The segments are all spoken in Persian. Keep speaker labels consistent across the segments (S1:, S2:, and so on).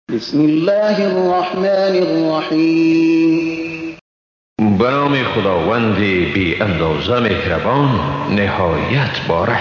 S1: بسم الله الرحمن الرحیم.
S2: به نام خداوند بی اندازه مهربان نهایت باره.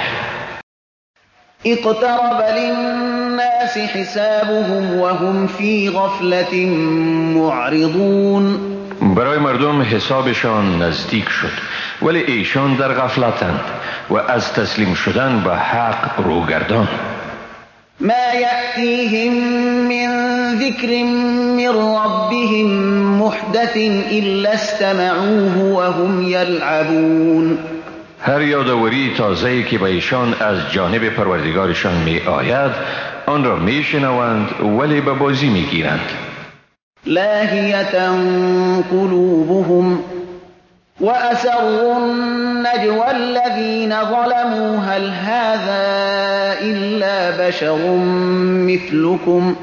S1: اقترب للناس حسابهم وهم فی غفلة معرضون.
S2: برای مردم حسابشان نزدیک شد ولی ایشان در غفلتند و از تسلیم شدن به حق روگردان.
S1: ما یأتیهم من ذکر من ربهم محدث الا استمعوه وهم یلعبون.
S2: هر یادآوری تازه‌ای که به ایشان از جانب پروردگارشان می آید آن را می شنوند ولی به بازی می گیرند.
S1: لاهیة قلوبهم وأسروا النجوى الذين ظلموا هل هذا إلا بشر مثلكم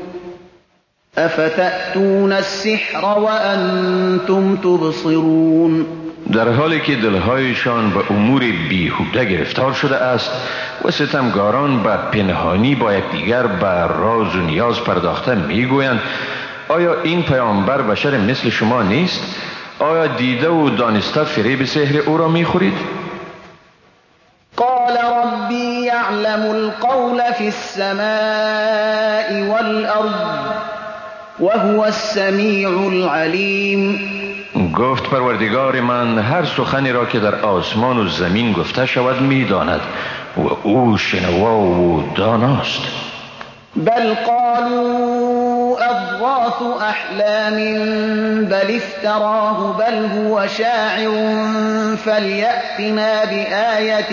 S1: أفتأتون السحر وأنتم تبصرون.
S2: در حالی که دلهایشان به امور بیهوده گرفتار شده است و ستمگاران به پنهانی با یکدیگر به راز و نیاز پرداخته میگویند آیا این پیامبر بشر مثل شما نیست؟ آیا دیده و دانسته فریب سحر او را میخورید؟
S1: قال ربی یعلم القول فی السماء والارض وهو السمیع العلیم.
S2: گفت پروردگار من هر سخنی را که در آسمان و زمین گفته شود میداند و او شنوا و داناست.
S1: بل قالوا اضغاث احلام بل افتراه بل هو شاعر فلیأتنا بآیة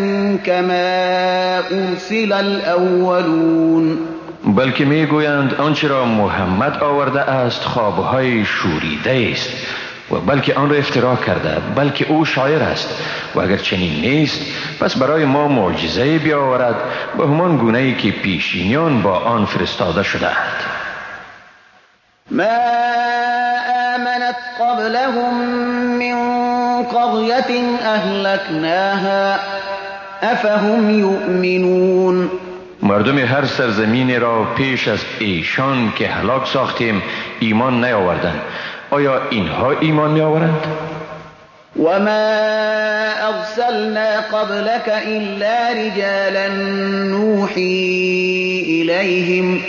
S1: کما ارسل الاولون.
S2: بلکه میگویند آنچه را محمد آورده است خوابهای شوریده است و بلکه آن را افترا کرده، بلکه او شاعر است و اگر چنین نیست پس برای ما معجزه بیاورد به همان گونه‌ای که پیشینیان با آن فرستاده شده‌اند.
S1: ما آمنت قبلهم من قرية اهلكناها افهم یؤمنون. مردم
S2: هر سرزمینی را پیش از ایشان که هلاک ساختیم ایمان نیاوردند، آیا اینها ایمان میآورند؟
S1: وما ارسلنا قبلك الا رجالا نوحی الیهم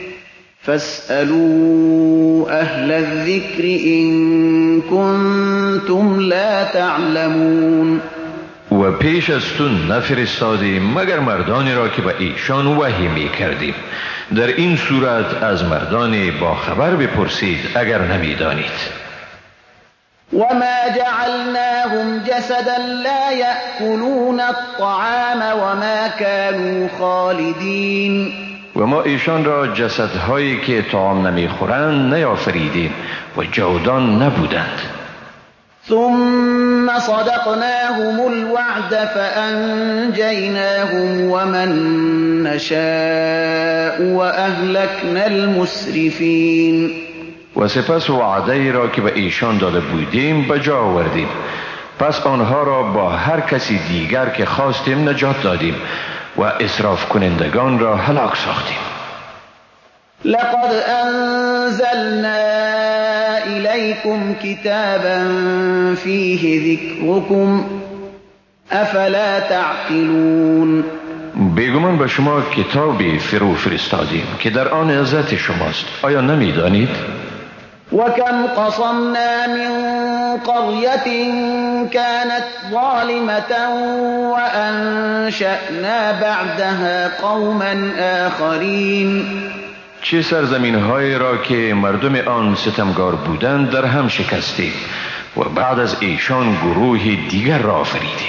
S1: فاسألوا اهل الذکر ان کنتم لا تعلمون.
S2: و پیش از تو نفرستادیم مگر مردانی را که به ایشان وحی می کردیم. در این صورت از مردان با خبر بپرسید اگر نمی دانید.
S1: وما جعلناهم جسدا لا يأكلون الطعام وما كانوا خالدين.
S2: و ما ایشان را جسدهایی که طعام نمی خورند نیافریدیم و جاودان نبودند.
S1: ثم صدقناهم الوعد فأنجيناهم ومن نشاء وأهلكنا المسرفين.
S2: و سپس وعده را که به ایشان داده بودیم به جا آوردیم، پس آنها را با هر کسی دیگر که خواستیم نجات دادیم و اسراف کنندگان را هلاک ساختیم.
S1: لقد انزلنا إليكم كتابا فيه ذكركم افلا تعقلون.
S2: بیگمان به شما کتابی فرو فرستادیم که در آن عزت شماست، آیا نمی دانید؟
S1: وكم قصمنا من قرية كانت ظالمة وأنشأنا بعدها قوما آخرين.
S2: چه سرزمین‌هایی را که مردم آن ستمگار بودند در هم شکستیم و بعد از ایشان گروه دیگر را آفریدیم.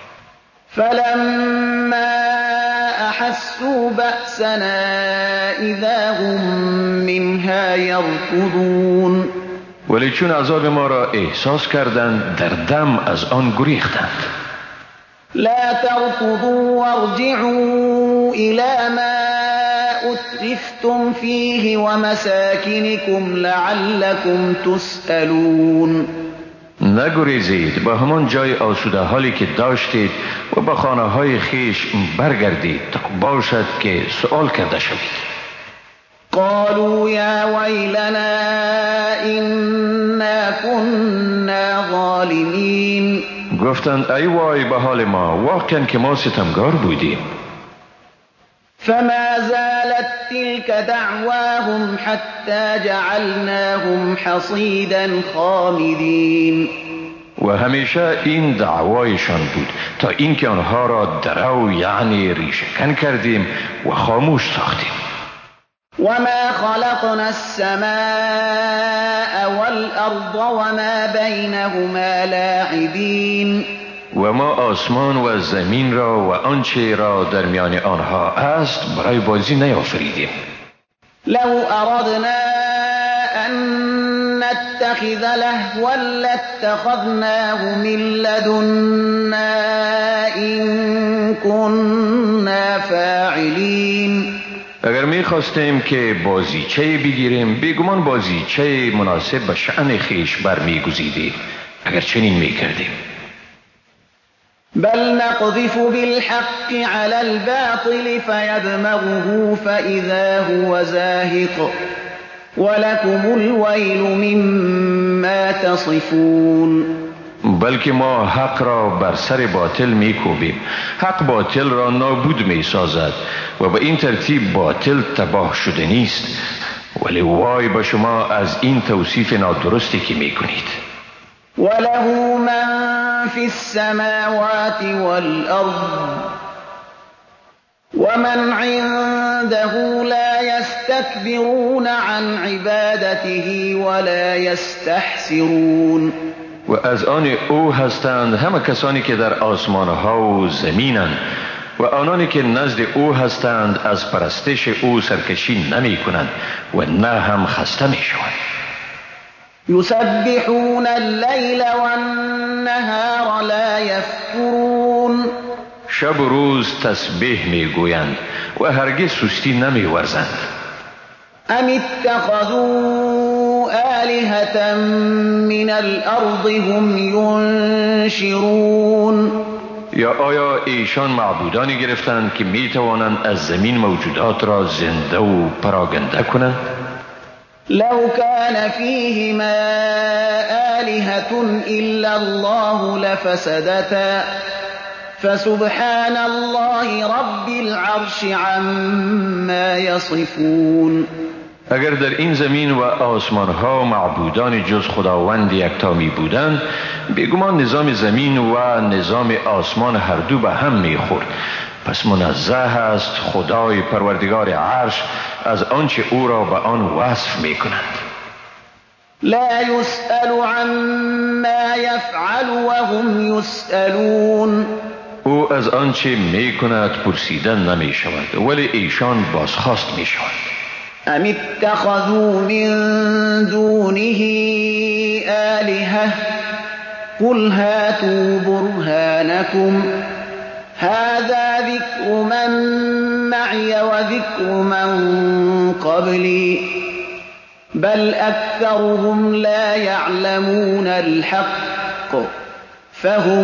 S1: فلما احسوا بأسنا اذا هم منها یرکضون.
S2: ولی چون عذاب ما را احساس کردند در دم از آن گریختند.
S1: لا تركضوا وارجعوا الى ما اترفتم فيه ومساكنكم لعلكم تسألون.
S2: نگریزید، به همان جای آسوده حالی که داشتید و به خانه های خیش برگردید تا باشد که سؤال کرده شوید.
S1: قالوا يا ويلنا إنا كنا ظالمين.
S2: گفتند ای وای به حال ما، واقعا که ما ستمگار بودیم.
S1: فما زالت تلك دعواهم حتى جعلناهم حصيدا خامدين.
S2: و همیشه این دعوایشان بود تا اینکه آنها را درو یعنی ریشه‌کن کردیم و خاموش ساختیم.
S1: وما خلقنا السماء والأرض وما بينهما لاعبين.
S2: و ما آسمان و زمین را و آنچه را در میان آنها است برای بازی نیافریدیم.
S1: لو اردنا ان نتخذ لهوا لاتخذناه من لدنا ان كنا فاعلین.
S2: اگر می‌خواستیم که بازیچه بگیریم، بیگمان بازیچه مناسب به شأن خویش برمی‌گزیدیم اگر چنین می‌کردیم.
S1: بل نقذف بالحق على الباطل فيدمغه فإذا هو زاهق ولكم الويل مما تصفون.
S2: بلکه ما حق را بر سر باطل می‌کوبیم، حق باطل را نابود می‌سازد و به این ترتیب باطل تباه شده نیست. ولی وای به شما از این توصیف نادرستی که می‌کنید.
S1: وله من في السماوات والأرض ومن عنده لا يستكبرون عن عبادته ولا يستحسرون.
S2: و از آن او هستند همه کسانی که در آسمانها و زمینند و آنانی که نزد او هستند از پرستش او سرکشی نمی کنند و نه هم خسته می شوند.
S1: يسبحون الليل والنهار لا يفترون.
S2: شب و روز تسبیح می گویند و هرگز سستی نمی ورزند.
S1: ام اتخذوا آلهة من الارض هم ينشرون.
S2: یا آیا ایشان معبودانی گرفتند که می توانند از زمین موجودات را زنده و پراگنده کنند؟
S1: لو كان فيهما آلهة إلا الله لفسدتا فسبحان الله رب العرش عما يصفون.
S2: اگر در این زمین و آسمانها معبودان جز خداوند یکتا می بودند، بیگمان نظام زمین و نظام آسمان هر دو به هم می خورد. پس منزه است خدای پروردگار عرش از آنچه او را به آن وصف می کنند.
S1: لا يسأل عما يفعل وهم يسألون.
S2: او از آنچه می کند پرسیدن نمی شود ولی ایشان بازخواست می شود.
S1: ام اتخذوا من دونه آلهة قل هاتوا برهانكم هذا ذكر من معي وذكر من قبلي بل أكثرهم لا يعلمون الحق فهم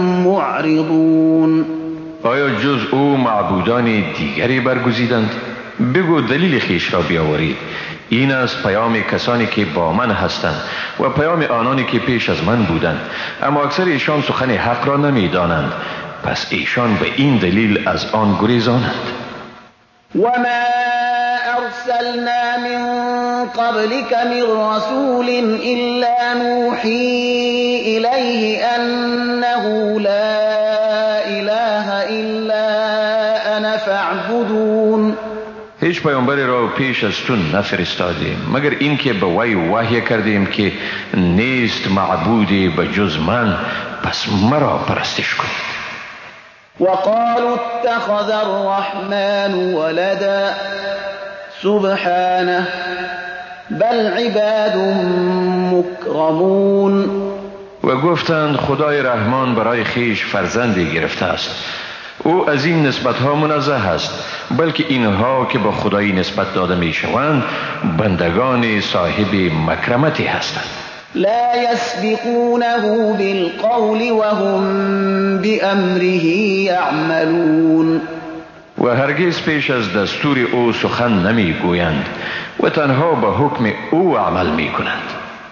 S1: معرضون.
S2: آیا جز او معبودان دیگری برگزیدند؟ بگو دلیل خویش را بیاورید. این از پیام کسانی که با من هستند و پیام آنانی که پیش از من بودند، اما اکثر ایشان سخن حق را نمی دانند. پس ایشان به این دلیل از آن گریزانند.
S1: وما أرسلنا من قبلك من رسول إلا نوحي إليه أنه لا إله إلا أنا فاعبدون.
S2: هیچ پیامبری را پیش از تو نفرستادیم مگر اینکه به وی وحی کردیم که نیست معبودی به جز من، پس مرا پرستش کنید.
S1: وقالوا اتخذ الرحمن ولدا سبحانه بل عباد مکرمون.
S2: و گفتند خدای رحمان برای خیش فرزندی گرفته است. او از این نسبتها منزه است، بلکه اینها که به خدایی نسبت داده می شوند بندگان صاحب مکرمتی هستند.
S1: لا يسبقونه بالقول وهم بأمره يعملون.
S2: و هرگز پیش از دستور او سخن نمی گویند و تنها به حکم او عمل می کنند.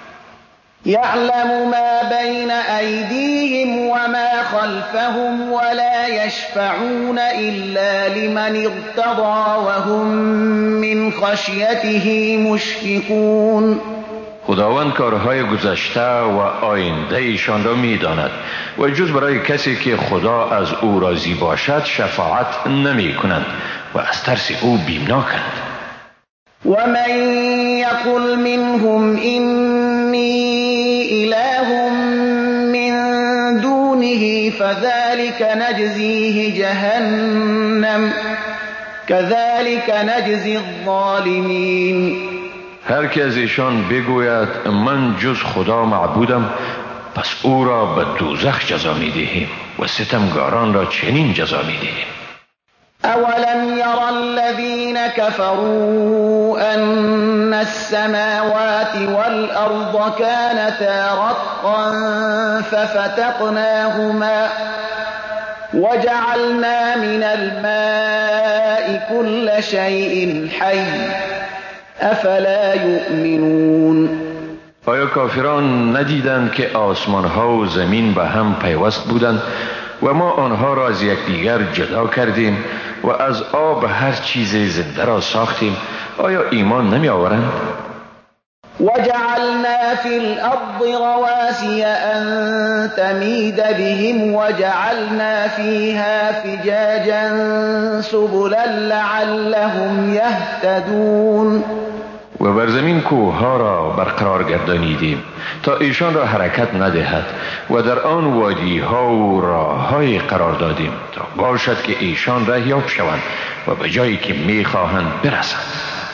S1: يعلم ما بين أيديهم وما خلفهم ولا يشفعون إلا لمن ارتضى وهم من خشيته مشفقون.
S2: خداوند کارهای گذشته و آینده ایشان را می داند و جز برای کسی که خدا از او راضی باشد شفاعت نمی کنند و از ترس او بیمناکند.
S1: ومن يقل منهم إني إله من دونه فذلك نجزيه جهنم كذلك نجزي الظالمين.
S2: هر که از ایشان بگوید من جز خدا معبودم پس او را به دوزخ جزا می دهیم و ستمگاران را چنین جزا می دهیم.
S1: أولم ير الذين كفروا أن السماوات والأرض كانتا رتقا ففتقناهما وجعلنا من الماء كل شيء حي افلا یؤمنون.
S2: آیا کافران ندیدند که آسمان ها و زمین به هم پیوست بودند و ما آنها را از یکدیگر جدا کردیم و از آب هر چیز زنده را ساختیم؟ آیا ایمان نمی آورند؟
S1: وجعلنا في الأرض رواسي أن تميد بهم وجعلنا فيها فجاجا سبلا لعلهم يهتدون.
S2: و بر زمین کوهها را برقرار گردانیدیم تا ایشان را حرکت ندهد و در آن وادی ها و راه های قرار دادیم تا باشد که ایشان رهیاب شوند و به جایی که می خواهند برسند.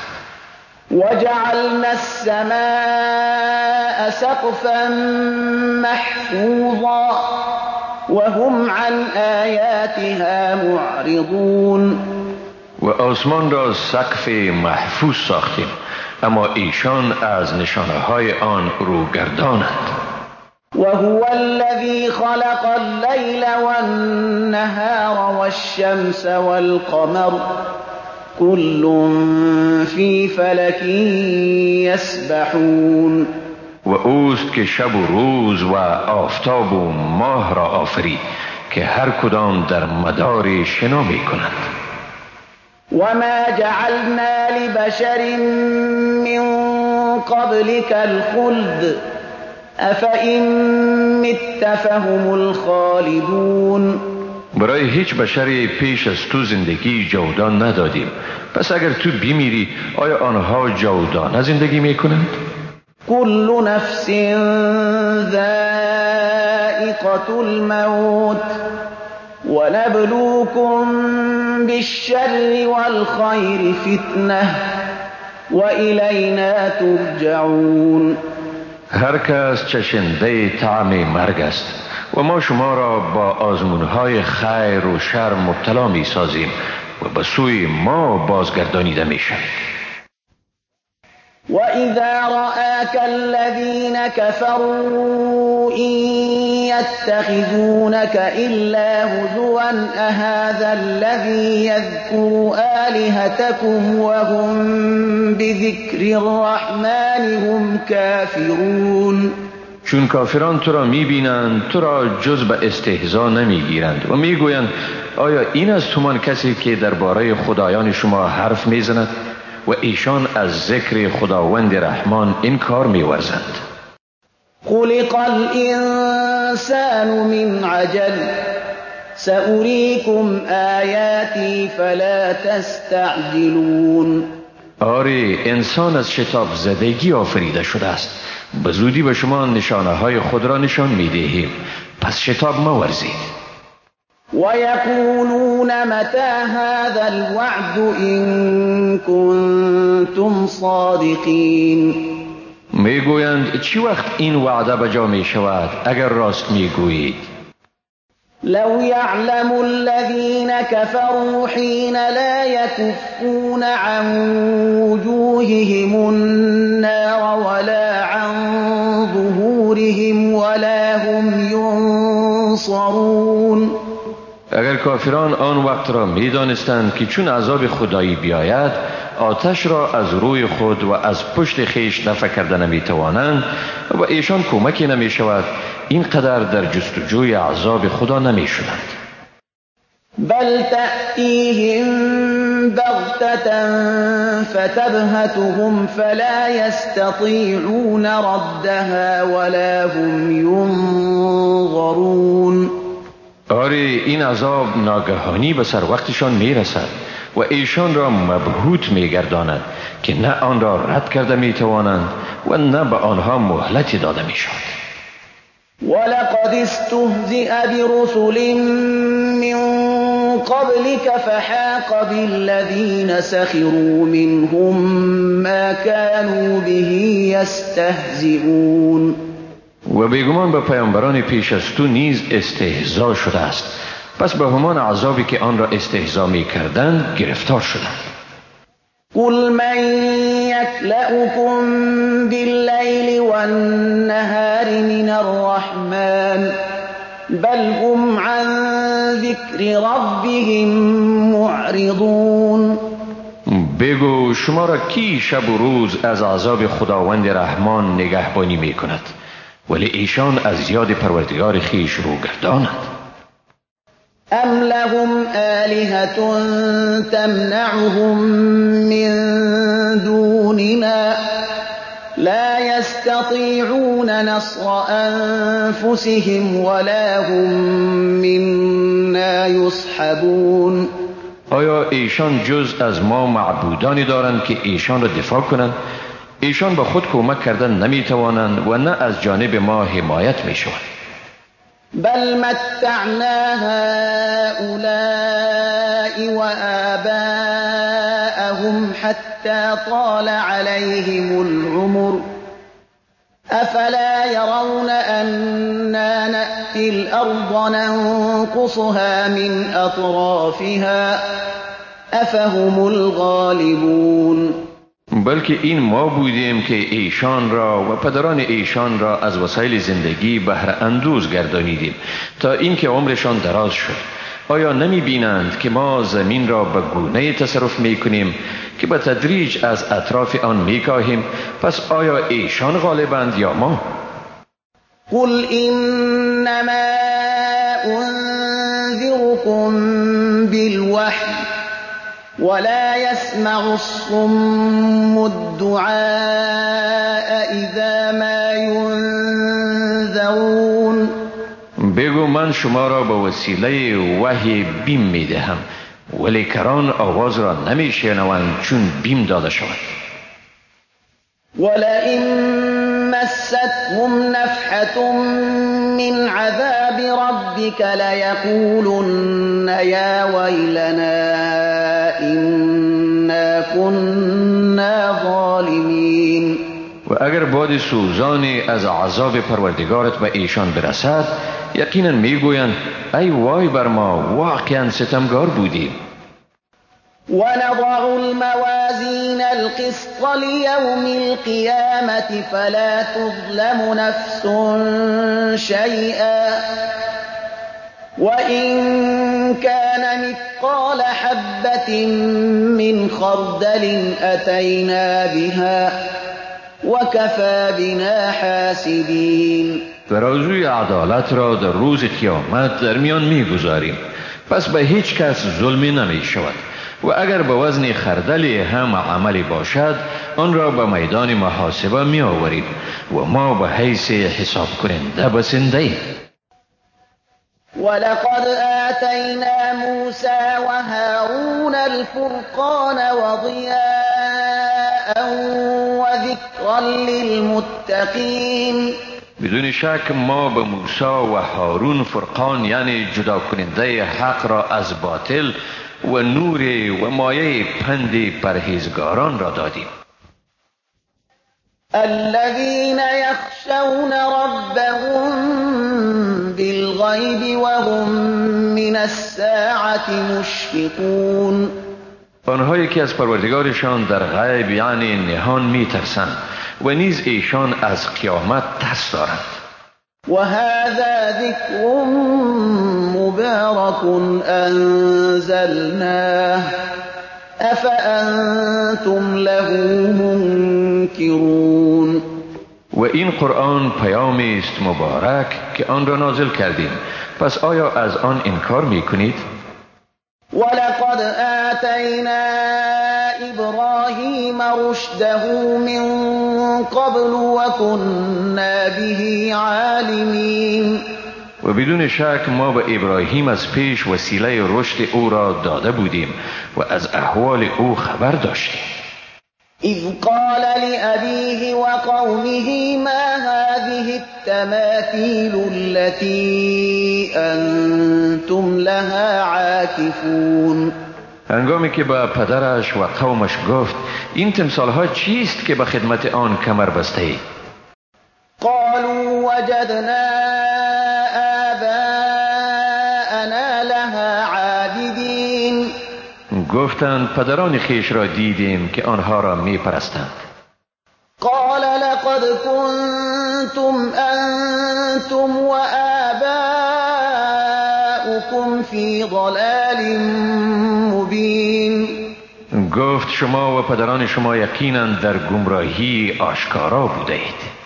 S1: وجعلنا السماء سقفا محفوظا وهم عن آياتها معرضون.
S2: و آسمان را سقف محفوظ ساختیم اما ایشان از نشانه های آن روگردانند.
S1: وهو الذي خلق الليل والنهار والشمس والقمر كل في فلك يسبحون.
S2: و اوست که شب و روز و آفتاب و ماه را آفرید که هر کدام در مدار شنا می کنند.
S1: وما جعلنا لبشر من قبلك الخلد افإن مت فهم الخالدون.
S2: برای هیچ بشری پیش از تو زندگی جاودان ندادیم پس اگر تو بمیری آیا آنها جاودانه زندگی میکنند؟
S1: كل نفس ذائقة الموت ونبلوكم بالشر والخير فتنة وإلينا ترجعون.
S2: هر کس چشنده طعم مرگ است و ما شما را با آزمونهای خیر و شر مبتلا می سازیم و به سوی ما بازگردانیده می شوید.
S1: وَإِذَا رَآكَ الَّذِينَ كَفَرُوا إِن يَتَّخِذُونَكَ إِلَّا هُزُوًا أَهَذَا الَّذِي يَذْكُرُ آلِهَتَكُمْ وَهُمْ بِذِكْرِ الرَّحْمَنِ هُمْ كَافِرُونَ.
S2: چون کافران تو را می بینند تو را جز به استهزا نمی گیرند و می گویند آیا این است همان کسی که درباره خدایان شما حرف می زند و ایشان از ذکر خداوند رحمان انکار می ورزند.
S1: خلق الإنسان من عجل سأريكم آياتي فلا تستعجلون.
S2: آری انسان از شتاب زدگی آفریده شده است به زودی به شما نشانه های خود را نشان می دهیم پس شتاب مورزید.
S1: وَيَقُولُونَ مَتَى هَذَا الْوَعْدُ إِن كُنتُمْ صَادِقِينَ.
S2: میگویند چی وقت این وعده بجا می شود اگر راست میگویید؟
S1: لو يعلم الذين كفروا حين لا يكفون عن وجوههم النار ولا عن ظهورهم ولا هم ينصرون.
S2: اگر کافران آن وقت را می دانستند که چون عذاب خدایی بیاید آتش را از روی خود و از پشت خیش دفع کرده نمی توانند و ایشان کمکی نمی شود، اینقدر در جستجوی عذاب خدا نمی شدند.
S1: بل تأتیهم بغتة فتبهتهم فلا يستطيعون ردها ولا هم ينظرون.
S2: آری این عذاب ناگهانی به سر وقتشان می رسد و ایشان را مبهوت می گرداند که نه آن را رد کرده می توانند و نه به آنها مهلتی داده می شود.
S1: ولقد استهزئ برسل من قبلك فحاق بالذين سخروا منهم ما كانوا به يستهزئون.
S2: و بیگمان به پیامبران پیش از تو نیز استهزا شده است، پس به همان عذابی که آن را استهزا می کردند گرفتار شدند.
S1: قل من يكلؤكم بالليل والنهار من الرحمن بل هم عن ذكر ربهم معرضون.
S2: بگو شما را کی شب و روز از عذاب خداوند رحمان نگهبانی می کند، ولی ایشان از یاد پروردگار خیش روگردانند.
S1: ام لهم آلهة تمنعهم من دوننا لا يستطيعون نصر أنفسهم ولا هم منا يصحبون.
S2: آیا ایشان جز از ما معبودانی دارند که ایشان را دفاع کنند؟ ایشان به خود کمک کردن نمی توانند و نه از جانب ما حمایت می شوند.
S1: بل متعنا هؤلاء وآباءهم حتى طال عليهم العمر أفلا يرون أنا نأتي الأرض ننقصها من أطرافها أفهم الغالبون.
S2: بلکه این ما بودیم که ایشان را و پدران ایشان را از وسایل زندگی بهره اندوز گردانیدیم تا اینکه عمرشان دراز شد. آیا نمی بینند که ما زمین را به گونه تصرف می کنیم که به تدریج از اطراف آن می کاهیم؟ پس آیا ایشان غالبند یا ما؟
S1: قل انما انذركم بالوحی ولا يسمع الصم الدعاء اذا ما ينذرون.
S2: بگو من شما را به وسیله وحی بیم می دهم، ولی کران آواز را نمی شنوند چون بیم داده شود.
S1: ولئن مستهم نفحة من عذاب ربك ليقولن يا ويلنا إنا كنا ظالمین.
S2: و اگر باد سوزانی از عذاب پروردگارت به ایشان برسد یقینا میگویند ای وای بر ما، واقعا ستمگار بودیم.
S1: ونضع الموازين القسط ليوم القيامة فلا تظلم نفس شيئا وإن كان مثقال حبة من خردل أتينا بها وكفى بنا حاسبين.
S2: ترازوی عدالت را در روز قیامت در میان میگذاریم، پس به هیچ کس ظلمی نمی شود و اگر به وزن خردلی هم عملی باشد آن را به میدان محاسبه می آوریم و ما به حیث حساب کننده بسنده.
S1: ولقد آتینا موسى وهارون الفرقان وضیاء وذکرا للمتقین.
S2: بدون شک ما به موسی و هارون فرقان یعنی جدا کننده حق را از باطل و نور و مایه پند پرهیزگاران را دادیم.
S1: الذين يخشون ربهم بالغیب وهم من الساعة مشفقون.
S2: آنهایی که از پروردگارشان در غیب یعنی نهان می ترسند و نیز ایشان از قیامت ترس دارند.
S1: وهذا ذكر مبارك أنزلناه أفأنتم له منكرون.
S2: و این قرآن پیامی است مبارک که آن را نازل کردیم، پس آیا از آن انکار می کنید؟
S1: ولقد آتینا ابراهیم رشده من قبل وكنا به عالمین.
S2: و بدون شک ما به ابراهیم از پیش وسیله رشد او را داده بودیم و از احوال او خبر داشتیم.
S1: اذ قال لأبيه وقومه ما هذه التماثيل التي أنتم لها عاكفون.
S2: هنگامی که به پدرش و قومش گفت این تمثال ها چیست که به خدمت آن کمر بسته اید؟
S1: قالوا وجدنا آباءنا لها عابدین.
S2: گفتند پدران خیش را دیدیم که آنها را می پرستند.
S1: قال لقد كنتم أنتم وآباؤكم في ضلال مبين.
S2: گفت شما و پدران شما یقینا در گمراهی آشکارا بوده اید.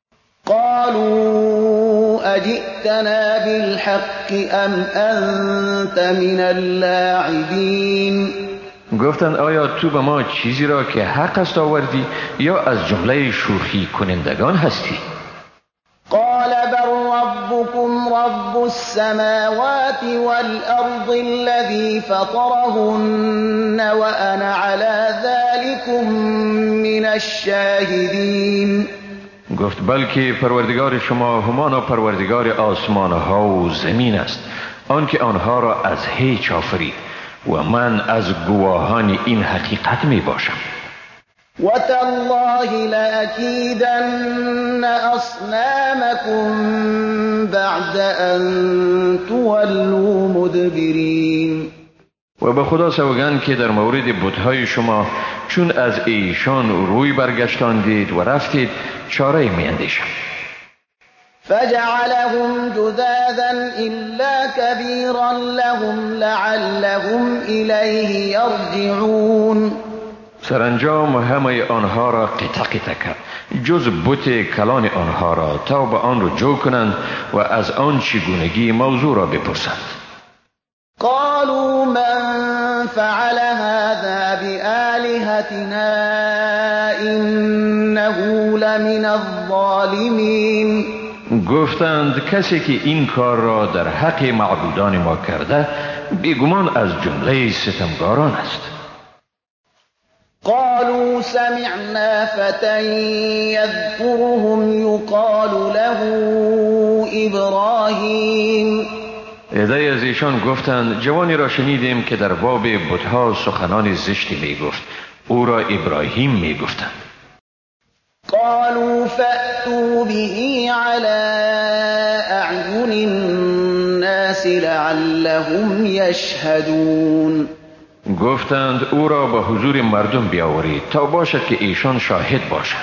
S1: قالوا أجئتنا بالحق أم أنت من اللاعبين.
S2: گفتند آیا تو به ما چیزی را که حق است آوردی یا از جمله شوخی کنندگان هستی؟
S1: قال بل ربكم رب السماوات والأرض الذي فطرهن وأنا على ذلكم من الشاهدين.
S2: گفت بلکه پروردگار شما همانا پروردگار آسمان ها و زمین است، آنکه آنها را از هیچ آفرید و من از گواهان این حقیقت می باشم.
S1: وتالله لأكيدن أصنامكم بعد أن تولوا مدبرين.
S2: و به خدا سوگند که در مورد بت‌های شما چون از ایشان روی برگشتاندید و رفتید چاره می اندیشم.
S1: فجعلهم جذاذا إلا كبيرا لهم لعلهم إليه يرجعون.
S2: سرانجام همه آنها را قطع قطع کرد جز بت کلان آنها را تا به آن رجوع کنند و از آن چگونگی موضوع را بپرسند.
S1: قالوا من فعل هذا بآلهتنا إنه لمن الظالمين.
S2: گفتند کسی که این کار را در حق معبودان ما کرده بیگمان از جمله ستمگاران است.
S1: قالوا سمعنا فتى يذكرهم يقال له إبراهيم.
S2: عده‌ای از ایشان گفتند جوانی را شنیدیم که در باب بت‌ها سخنان زشتی می گفت، او را ابراهیم می گفتند.
S1: قالوا فأتوا به على أعين الناس لعلهم يشهدون.
S2: گفتند او را به حضور مردم بیاورید تا باشد که ایشان شاهد باشند.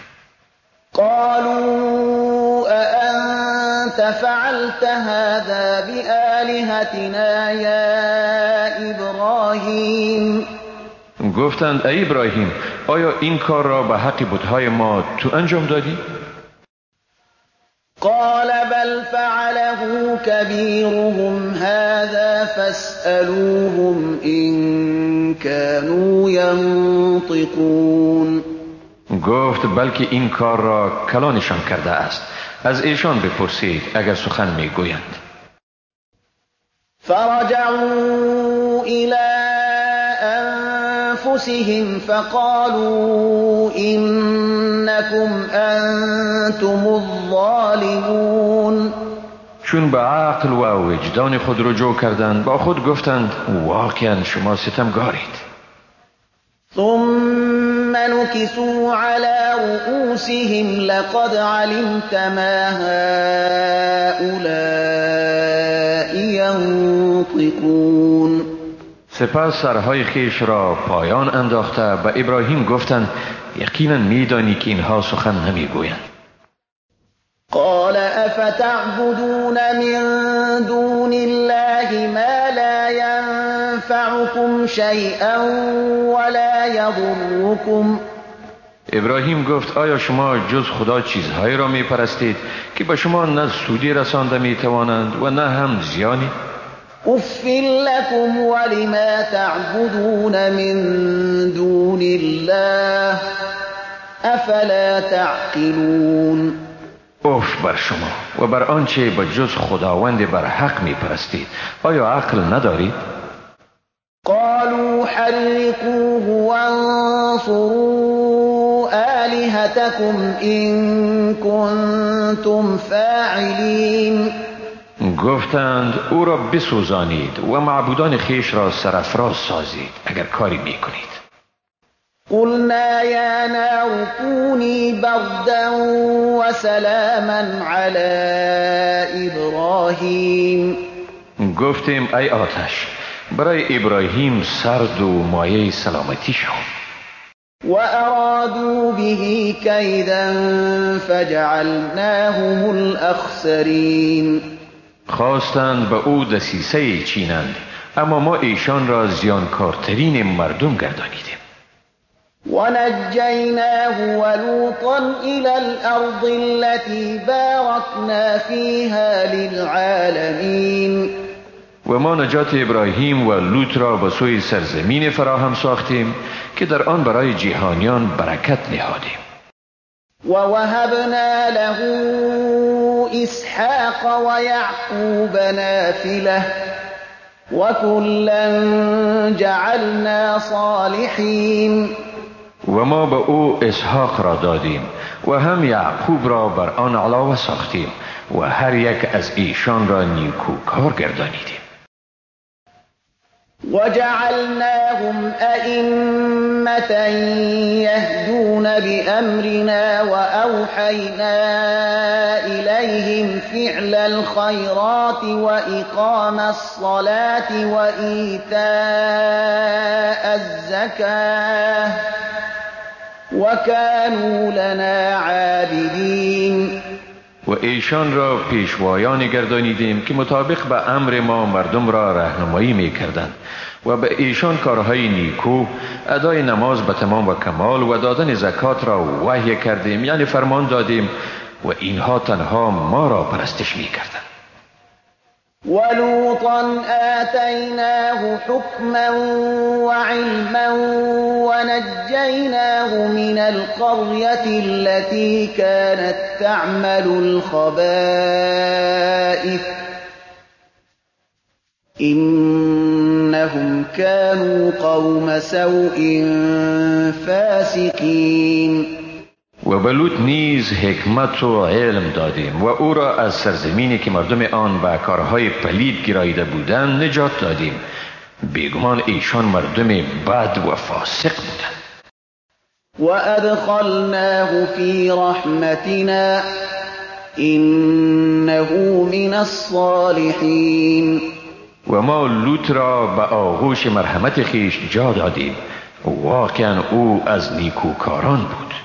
S1: قالوا أأنت فعلت هذا بآلهتنا يا إبراهيم.
S2: گفتند ای ابراهیم آیا این کار را به حق بت‌های ما تو انجام دادی؟
S1: قال بل فعله كبيرهم هذا فاسألوهم إن كانوا ينطقون.
S2: گفت بلکه این کار را کلانشان کرده است، از ایشان بپرسید اگر سخن میگویند.
S1: فرجعوا إلى أنفسهم فقالوا إنكم أنتم الظالمون.
S2: چون به عقل و وجدان خود رجوع کردند با خود گفتند واقعا شما ستمگارید.
S1: ثم نكسوا على رؤوسهم لقد علمت ما هؤلاء ينطقون.
S2: سپس سرهای خیش را پایان انداخته به ابراهیم گفتند یقینا میدانی که اینها سخن نمیگویند.
S1: قال أفتعبدون من دون الله ما لا ينفعكم شيئا ولا يضركم.
S2: ابراهیم گفت آیا شما جز خدا چیزهایی را می پرستید که به شما نه سودی رسانده می توانند و نه هم زیانی؟
S1: اف لكم ولما تعبدون من دون الله افلا تعقلون.
S2: اف بر شما و بر آنچه به جز خداوند بر حق می پرستید، آیا عقل ندارید؟
S1: قالوا حرقوه وانصروا آلهتكم إن كنتم فاعلين.
S2: گفتند او را بسوزانید و معبودان خیش را سرافراز سازید اگر کاری می کنید.
S1: قلنا يا نار كوني بردا وسلاما على إبراهيم.
S2: گفتیم ای آتش برای ابراهیم سرد و مایه سلامتی شو.
S1: وأرادوا به كيدا فجعلناهم الأخسرين.
S2: خواستند به او دسیسه چینند اما ما ایشان را زیانکارترین مردم گردانیدیم.
S1: ونجيناه ولوطا إلى الأرض التي باركنا فيها للعالمين.
S2: و ما نجات ابراهیم و لوط را به سوی سرزمین فراهم ساختیم که در آن برای جهانیان برکت نهادیم.
S1: ووهبنا له اسحاق ويعقوب نافله وكلا جعلنا صالحين.
S2: و ما به او اسحاق را دادیم و هم یعقوب را بر آن علاوه ساختیم و هر یک از ایشان را نیکوکار گردانیدیم.
S1: وجعلناهم أئمة يهدون بأمرنا وأوحينا إليهم فعل الخيرات وإقام الصلاة وإيتاء الزكاة وكانوا لنا عابدين.
S2: و ایشان را پیشوایان گردانیدیم که مطابق به امر ما مردم را راهنمایی می‌کردند و به ایشان کارهای نیکو، ادای نماز به تمام و کمال و دادن زکات را وحی کردیم، یعنی فرمان دادیم و اینها تنها ما را پرستش می‌کردند.
S1: ولوطا آتيناه حكما وعلما ونجيناه من القرية التي كانت تعمل الخبائث إنهم كانوا قوم سوء فاسقين.
S2: و به لوط نیز حکمت و علم دادیم و او را از سرزمینی که مردم آن به کارهای پلید گراییده بودند نجات دادیم. بیگمان ایشان مردم بد و فاسق بودند.
S1: وأدخلناه في رحمتنا إنه من الصالحين.
S2: و ما لوط را به آغوش مرحمت خیش جا دادیم، واقعا او از نیکوکاران بود.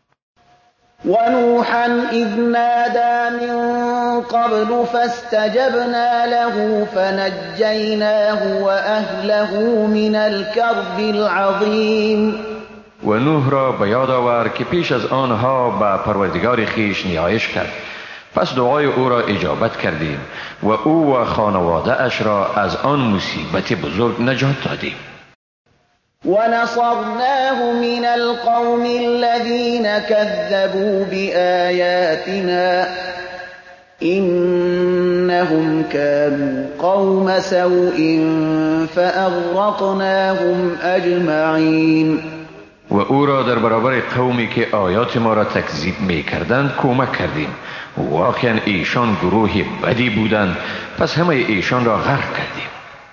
S1: ونوحا إذ نادى من قبل فاستجبنا له فنجيناه وأهله من الكرب العظيم.
S2: و نوح را به یاد آور که پیش از آنها به پروردگار خیش نیایش کرد، پس دعای او را اجابت کردیم و او و خانواده اش را از آن مصیبت بزرگ نجات دادیم.
S1: ونصرناه من القوم الذين كذبوا بآياتنا إنهم كانوا قوم سوء فأغرقناهم أجمعين.
S2: و او را در برابر قومی که آیات ما را تکذیب می کردند کمک کردیم. واقعا ایشان گروه بدی بودند، پس همه ایشان را غرق کردیم.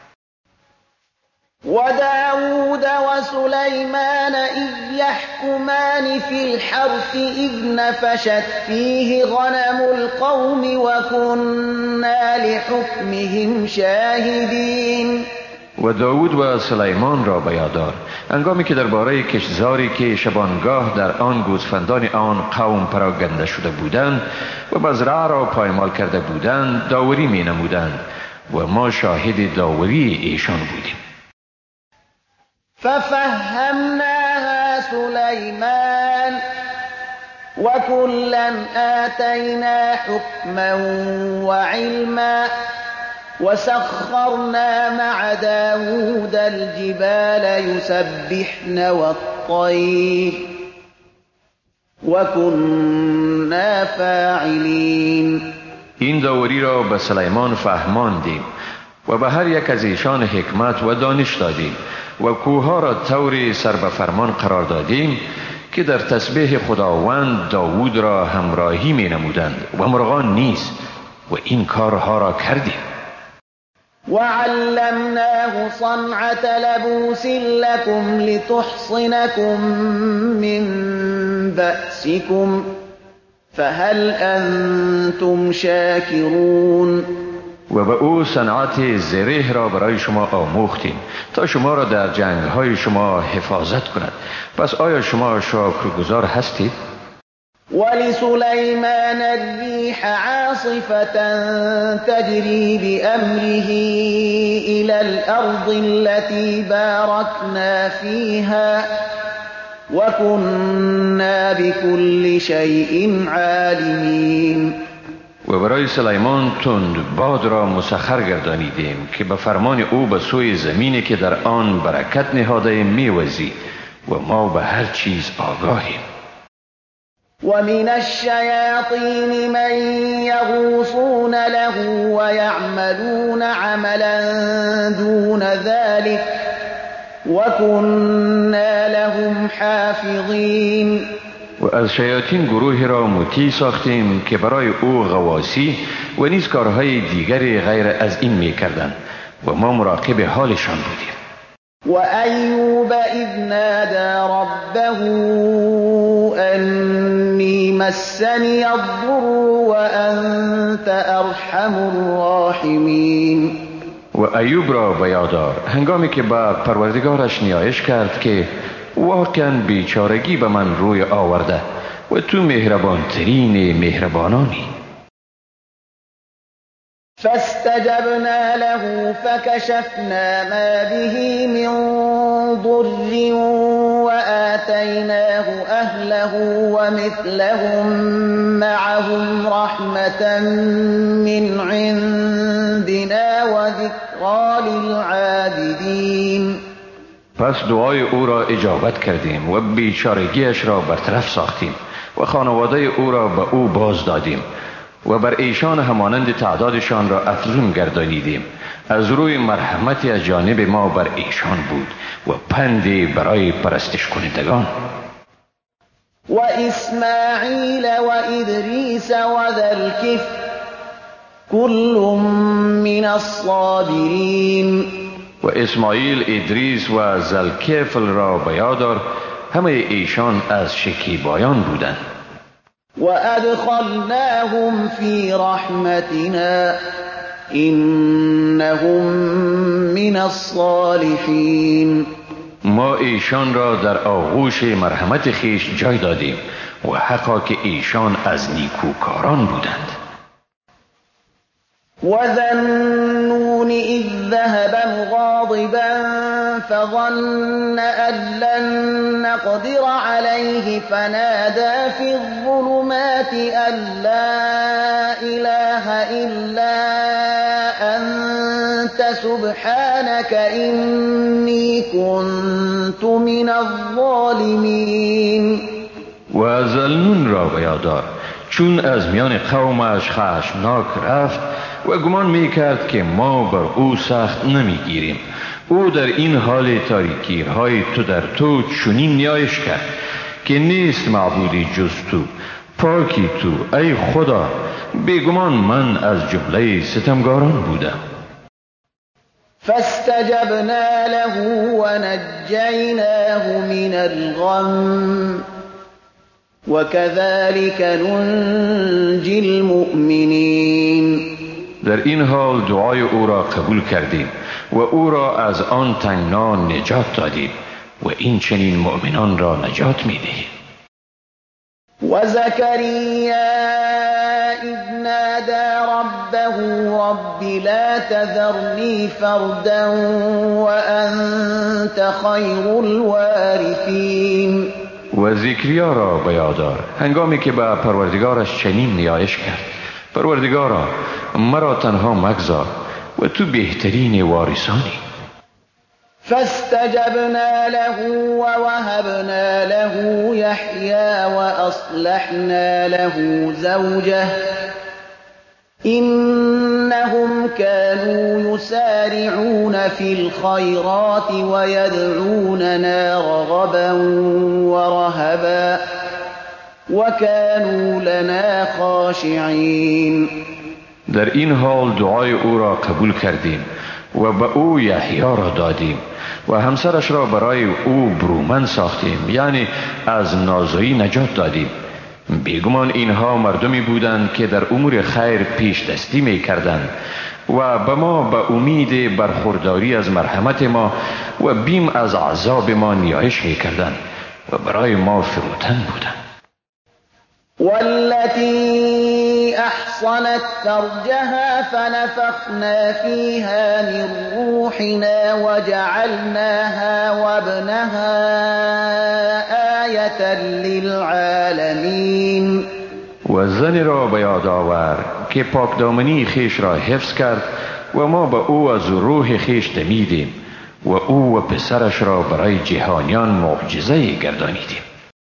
S1: وداود وسليمان إذ يحكمان في الحرث إذ نفشت فيه غنم القوم وكنا لحكمهم شاهدين.
S2: و داود و سلیمان را به یاد دار هنگامی که درباره کشتزاری که شبانگاه در آن گوسفندان آن قوم پراگنده شده بودند و مزرعه را پایمال کرده بودند داوری می نمودند و ما شاهد داوری ایشان بودیم.
S1: ففهمناها سلیمان وكلا آتينا حكما وعلما وسخرنا مع داود الجبال يسبحن والطير وكنا فاعلين.
S2: این داوری را به سلیمان فهماندیم و به هر یک از ایشان حکمت و دانش دادیم و کوهها را طور سر به فرمان قرار دادیم که در تسبیح خداوند داوود را همراهی می نمودند و مرغان نیز و این کارها را کردیم.
S1: وعلمناه صنعة لبوس لكم لتحصنكم من بأسكم فهل أنتم شاكرون.
S2: و به او صنعت زره را برای شما آموختیم تا شما را در جنگهای شما حفاظت کند. پس آیا شما شکرگزار هستید؟
S1: ولسلیمان الریح عاصفة تجری بأمره إلى الأرض التي باركنا فيها وكنا بكل شيء عالمين.
S2: و برای سلیمان تند باد را مسخر گردانیدیم که به فرمان او به سوی زمینی که در آن برکت نهاده میوزید و ما به هر چیز آگاهیم.
S1: ومن الشياطين من يغوصون له ويعملون عملا دون ذلك وكنا لهم حافظين.
S2: و از شیاطین گروهی را مطیع ساختیم که برای او غواصی و نیز کارهای دیگری غیر از این می کردند و ما مراقب حالشان بودیم.
S1: وأيوب إذ نادى ربه أني مسني الضر وأنت أرحم الراحمين.
S2: و ایوب را به یاد دار هنگامی که به پروردگارش نیایش کرد که واقعا بیچارگی به من روی آورده و تو مهربان ترین مهربانانی.
S1: فاستجبنا له فكشفنا ما به من ضر وآتيناه أهله ومثلهم معهم رحمة من عندنا وذكرى للعابدين.
S2: پس دعای او را اجابت کردیم و بیچارگیش را برطرف ساختیم و خانواده او را به او باز دادیم و بر ایشان همانند تعدادشان را افزون گردانیدیم. از روی مرحمتی از جانب ما بر ایشان بود و پندی برای پرستش کنندگان.
S1: و اسماعیل و ادریس و ذا الکفل کل من الصابرین.
S2: و اسماعیل، ادریس و ذا الکفل را به یاد دار همه ایشان از شکیبایان بودند.
S1: وأدخلناهم في رحمتنا إنهم من الصالحين.
S2: ما ایشان را در آغوش مرحمت خیش جای دادیم و حقا که ایشان از نیکوکاران بودند.
S1: وذا النون إذ ذهب مغاضبا فظن أن لن نقدر عليه فنادى في الظلمات أن لا إله إلا أنت سبحانك إني كنت من الظالمين.
S2: و ذوالنون را به یاد دار چون از میان قومش خشمناک رفت و گمان می کرد که ما بر او سخت نمی گیریم. او در این حال تاریکی های تو در تو چنین نیایش کرد که نیست معبودی جز تو، پاکی تو ای خدا، بیگمان من از جمله ستمگاران بودم.
S1: فاستجبنا له ونجيناه من الغم وكذلك ننجي المؤمنين.
S2: در این حال دعای او را قبول کردیم و او را از آن تنگنا نجات دادیم و این چنین مؤمنان را نجات می‌دهیم.
S1: وزكريا إذ نادى ربه رب لا تذرني فردا وأنت خير الوارثين.
S2: و زکریا را به یاد آر هنگامی که به پروردگارش چنین نیایش کرد: پروردگارا، مرا تنها مگذار و تو بهترین وارثانی.
S1: فاستجبنا له ووهبنا له يحيى وأصلحنا له زوجه إنهم كانوا يسارعون في الخيرات ويدعوننا رغبا ورهبا وكانوا لنا خاشعين.
S2: در این حال دعای او را قبول کردیم و به او یحیی را دادیم و همسرش را برای او برومند ساختیم، یعنی از نازایی نجات دادیم. بیگمان اینها مردمی بودند که در امور خیر پیش دستی می کردند و به ما به امید برخورداری از مرحمت ما و بیم از عذاب ما نیایش می کردند و برای ما فروتن بودند.
S1: والتي أحصنت فرجها فنفخنا فيها من روحنا وجعلناها وابنها آية للعالمين.
S2: و زن را به یاد آور که پاک دامنی خیش را حفظ کرد و ما به او از روح خیش دمیدیم و او و پسرش را برای جهانیان معجزه گردانیدیم.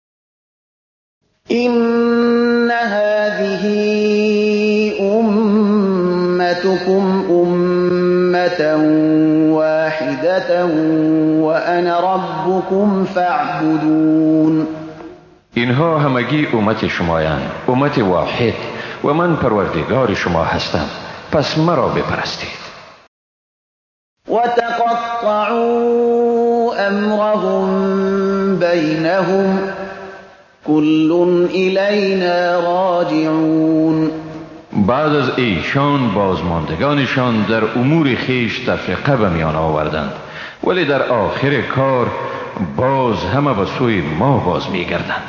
S1: إن هذه أمتكم أمة واحدة وأنا ربكم فاعبدون.
S2: اینها همگی امت شمایند، امت واحد و من پروردگار شما هستم، پس مرا بپرستید.
S1: وتقطعوا أمرهم بينهم كل إلينا راجعون.
S2: بعد از ایشان بازماندگانشان در امور خیش تفرقه به میان آوردند، ولی در آخر کار باز همه به سوی ما باز میگردند.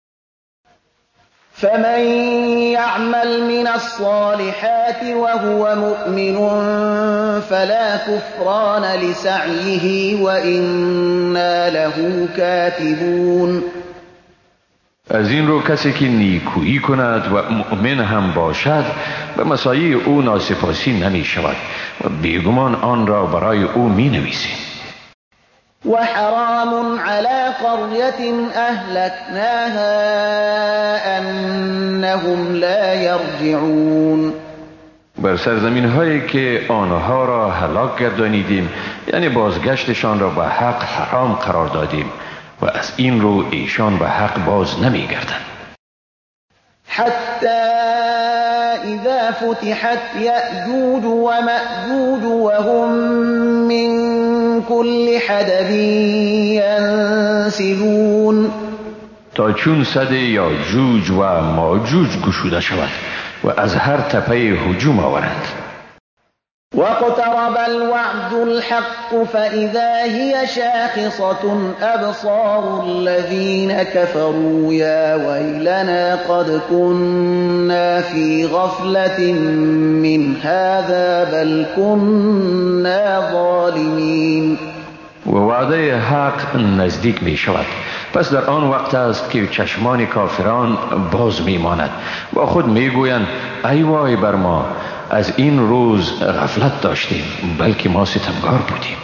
S1: فمن يعمل من الصالحات وهو مؤمن فلا كفران لسعيه وإنا له كاتبون.
S2: از این رو کسی که نیکویی کند و مؤمن هم باشد به مساعی او ناسپاسی نمی شود و بیگمان آن را برای او می نویسیم.
S1: وحرام على قرية أهلكناها أنهم لا يرجعون.
S2: بر سرزمین هایی که آنها را هلاک گردانیدیم، یعنی بازگشتشان را به حق حرام قرار دادیم و از این رو ایشان به حق باز نمی گردند.
S1: حتى إذا فتحت يأجوج ومأجوج وهم من كل حدب ينسلون.
S2: تا چون سد یاجوج و ماجوج گشوده شود و از هر تپه هجوم آورند.
S1: واقترب الوعد الحق فإذا هي شاخصة أبصار الذين كفروا يا ويلنا قد كنا في غفلة من هذا بل كنا ظالمين.
S2: و وعده حق نزدیک می شود، پس در آن وقت است که چشمان کافران باز می ماند و خود می گویند ای وای بر ما، از این روز غفلت داشتیم بلکه ما ستمگار بودیم.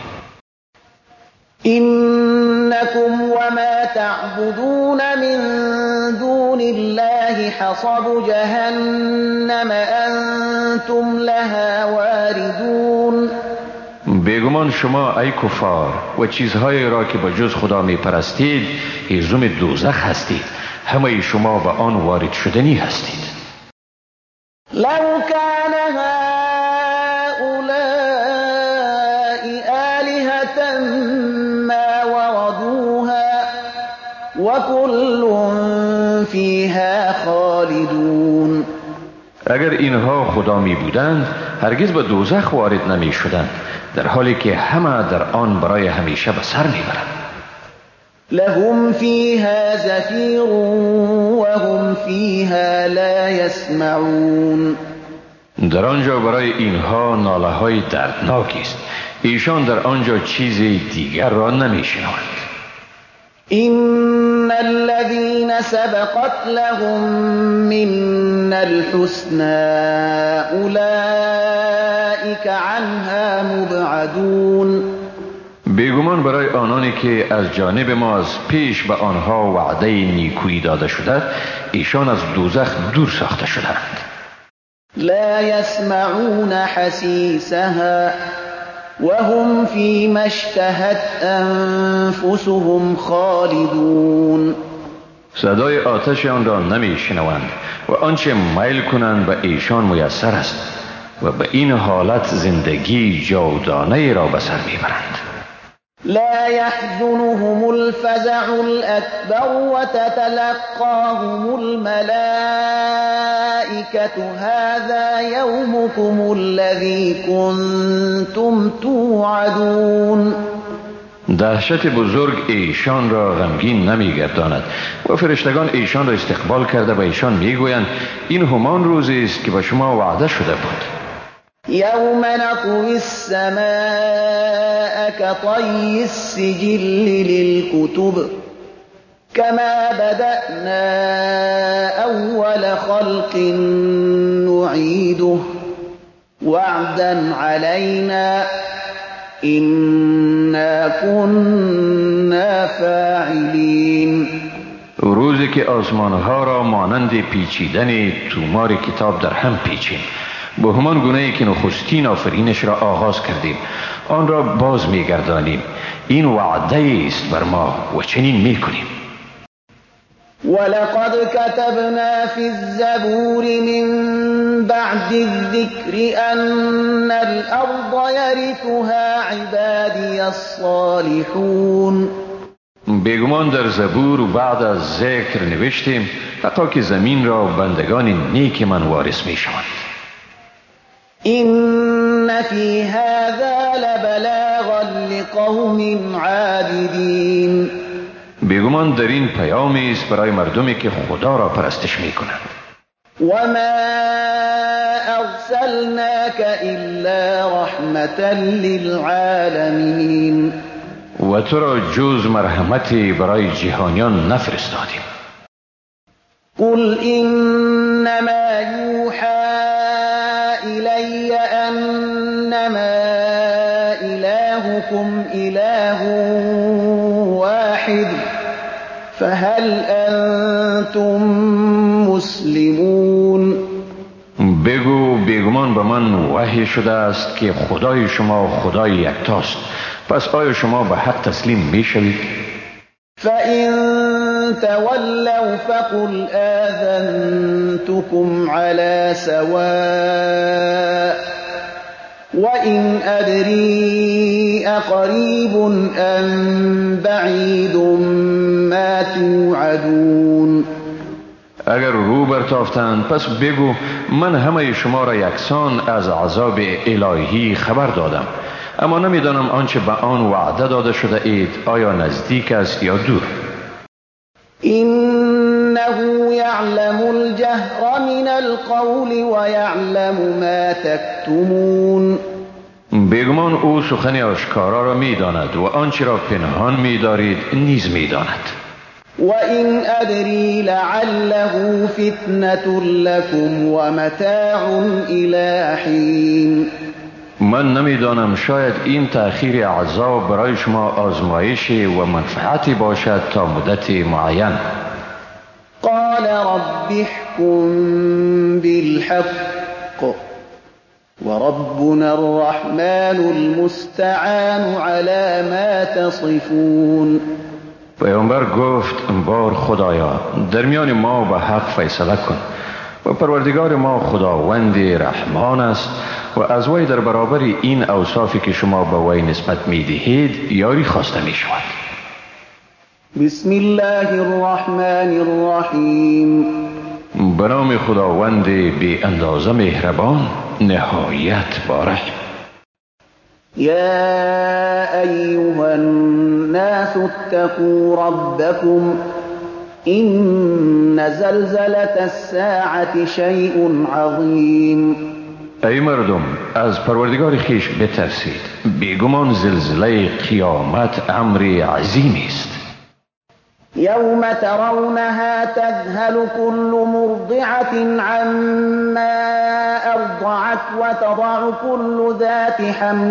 S1: إنكم وما تعبدون من دون الله حصب جهنم أنتم لها واردون.
S2: بیگمان شما ای کفار و چیزهایی را که به جز خدا می پرستید هیزم دوزخ هستید، همه شما به آن وارد شدنی هستید.
S1: لو كان هؤلاء آلهة ما وردوها وكل فيها خالدون.
S2: اگر اینها خدا می بودند هرگز به دوزخ وارد نمی شدند، در حالی که همه در آن برای همیشه به سر می برند.
S1: لهم فیها زفیر وهم فیها لا یسمعون.
S2: در آنجا برای اینها ناله های دردناکی است، ایشان در آنجا چیز دیگر را نمی شنوند.
S1: إن الذين سبقت لهم منا الحسنى أولئك عنها مبعدون.
S2: بیگمان برای آنانی که از جانب ما از پیش به آنها وعده نیکویی داده شده، ایشان از دوزخ دور ساخته شدند.
S1: لا يسمعون حسيسها وهم فيما اشتهت أنفسهم خالدون.
S2: صدای آتش آن را نمی شنوند و آنچه میل کنند به ایشان میسر است و به این حالت زندگی جاودانه را به سر میبرند.
S1: لا يحزنهم الفزع الأكبر وتتلقاهم الملائكة هذا يومكم الذي كنتم توعدون.
S2: دهشت بزرگ ایشان را غمگین نمیگرداند و فرشتگان ایشان را استقبال کرده به ایشان میگویند این همان روزی است که به شما وعده شده بود.
S1: يوم نطوي السماء كطي السجل للكتب كما بدأنا أول خلق نعيده وعدا علينا إنا كنا فاعلين.
S2: روزی که آسمانها را مانند پیچیدن تومار کتاب در هم پیچیم، با همان گونه‌ای که نخستین آفرینش را آغاز کردیم آن را باز می‌گردانیم. این وعده است بر ما و چنین می‌کنیم.
S1: ولقد كتبنا في الزبور من بعد الذكر أن الأرض يرثها عبادي الصالحون.
S2: بیگمان در زبور بعد از ذکر نوشتیم حتی که زمین را بندگان نیک من وارث می‌شوند.
S1: إن في هذا لبلاغا لقوم عابدين.
S2: بیگمان در این پیامی است برای مردمی که خدا را پرستش می‌کنند.
S1: وما أرسلناك إلا رحمة للعالمين.
S2: و تو را جز مرحمتی برای جهانیان نفرستادیم.
S1: قل إنما يوحى إلي أنما إلهكم إله واحد فهل أنتم مسلمون.
S2: بگو بیگمان به من وحی شده است که خدای شما خدای یکتاست، پس آیا شما به حق تسلیم می شوید؟
S1: فإن تولوا فقل آذنتكم على سواء وإن أدري أقريب أم بعيد ما توعدون.
S2: اگر رو برتافتند پس بگو من همه شما را یکسان از عذاب الهی خبر دادم، اما نمیدانم آنچه به آن وعده داده شده اید آیا نزدیک است یا دور.
S1: إنه يعلم الجهر من القول ويعلم ما تكتمون.
S2: بیگمان او سخن آشکارا را میداند و آنچه را پنهان می‌دارید نیز میداند.
S1: وإن أدري لعله فتنة لكم ومتاع إلى حين.
S2: من نمیدانم شاید این تأخیر عذاب برای شما آزمایش و منفعتی باشد تا مدت معین.
S1: قال رب احكم بالحق وربنا الرحمن المستعان على ما تصفون.
S2: پیامبر گفت بار خدایا در میان ما به حق فیصله کن و پروردگار ما خداوند رحمان است و از وی در برابر این اوصافی که شما به وی نسبت می دهید یاری خواسته می شود.
S1: بسم الله الرحمن الرحیم.
S2: به نام خداوند بی اندازه مهربان نهایت بارحم.
S1: يا أيها الناس اتقوا ربكم إن زلزلة الساعة شيء عظيم.
S2: ای مردم، از پروردگار خیش بترسید. بیگمان زلزله قیامت امر عظیمی است.
S1: يوم ترونها تذهل كل مرضعة عما أرضعت وتضع كل ذات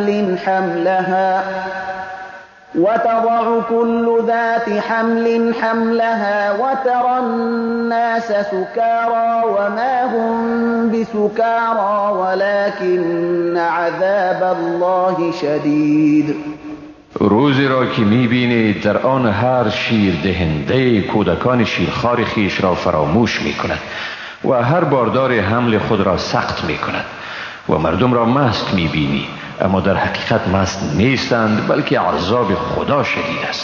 S1: حمل حملها وترى الناس سكارى وما هم بسكارى ولكن عذاب الله شدید.
S2: روزی را که می‌بینید در آن هر شیر دهنده کودکان شیرخوار خیش را فراموش می‌کند و هر باردار حمل خود را سخت می‌کند و مردم را مست می‌بینی، اما در حقیقت مست نیستند، بلکه عذاب خدا شدید است.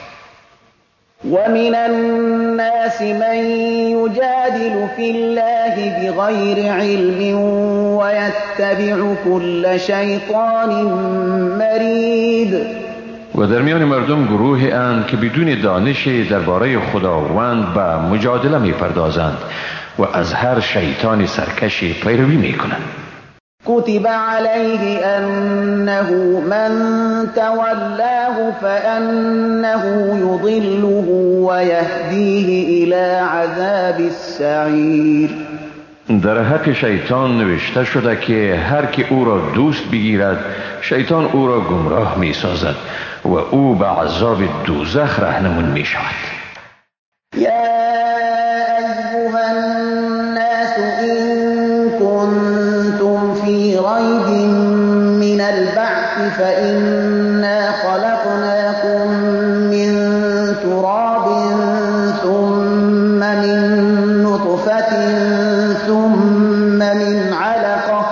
S1: ومن الناس من يجادل في الله بغير علم ويتبع كل شيطان مرید.
S2: و در میان مردم گروهی اند که بدون دانش درباره خداوند به مجادله می‌پردازند و از هر شیطان سرکشی پیروی می‌کنند.
S1: كتب عليه أنه من تولاه فأنه يضله ويهديه إلى عذاب السعير.
S2: در حق شیطان نوشته شده که هر که او را دوست بگیرد شیطان او را گمراه می سازد و او به عذاب دوزخ راهنمون می شود.
S1: یا ایها الناس إن كنتم في ريب من البعث فإنا خلقناكم من تراب ثم من نطفة ثم من علقة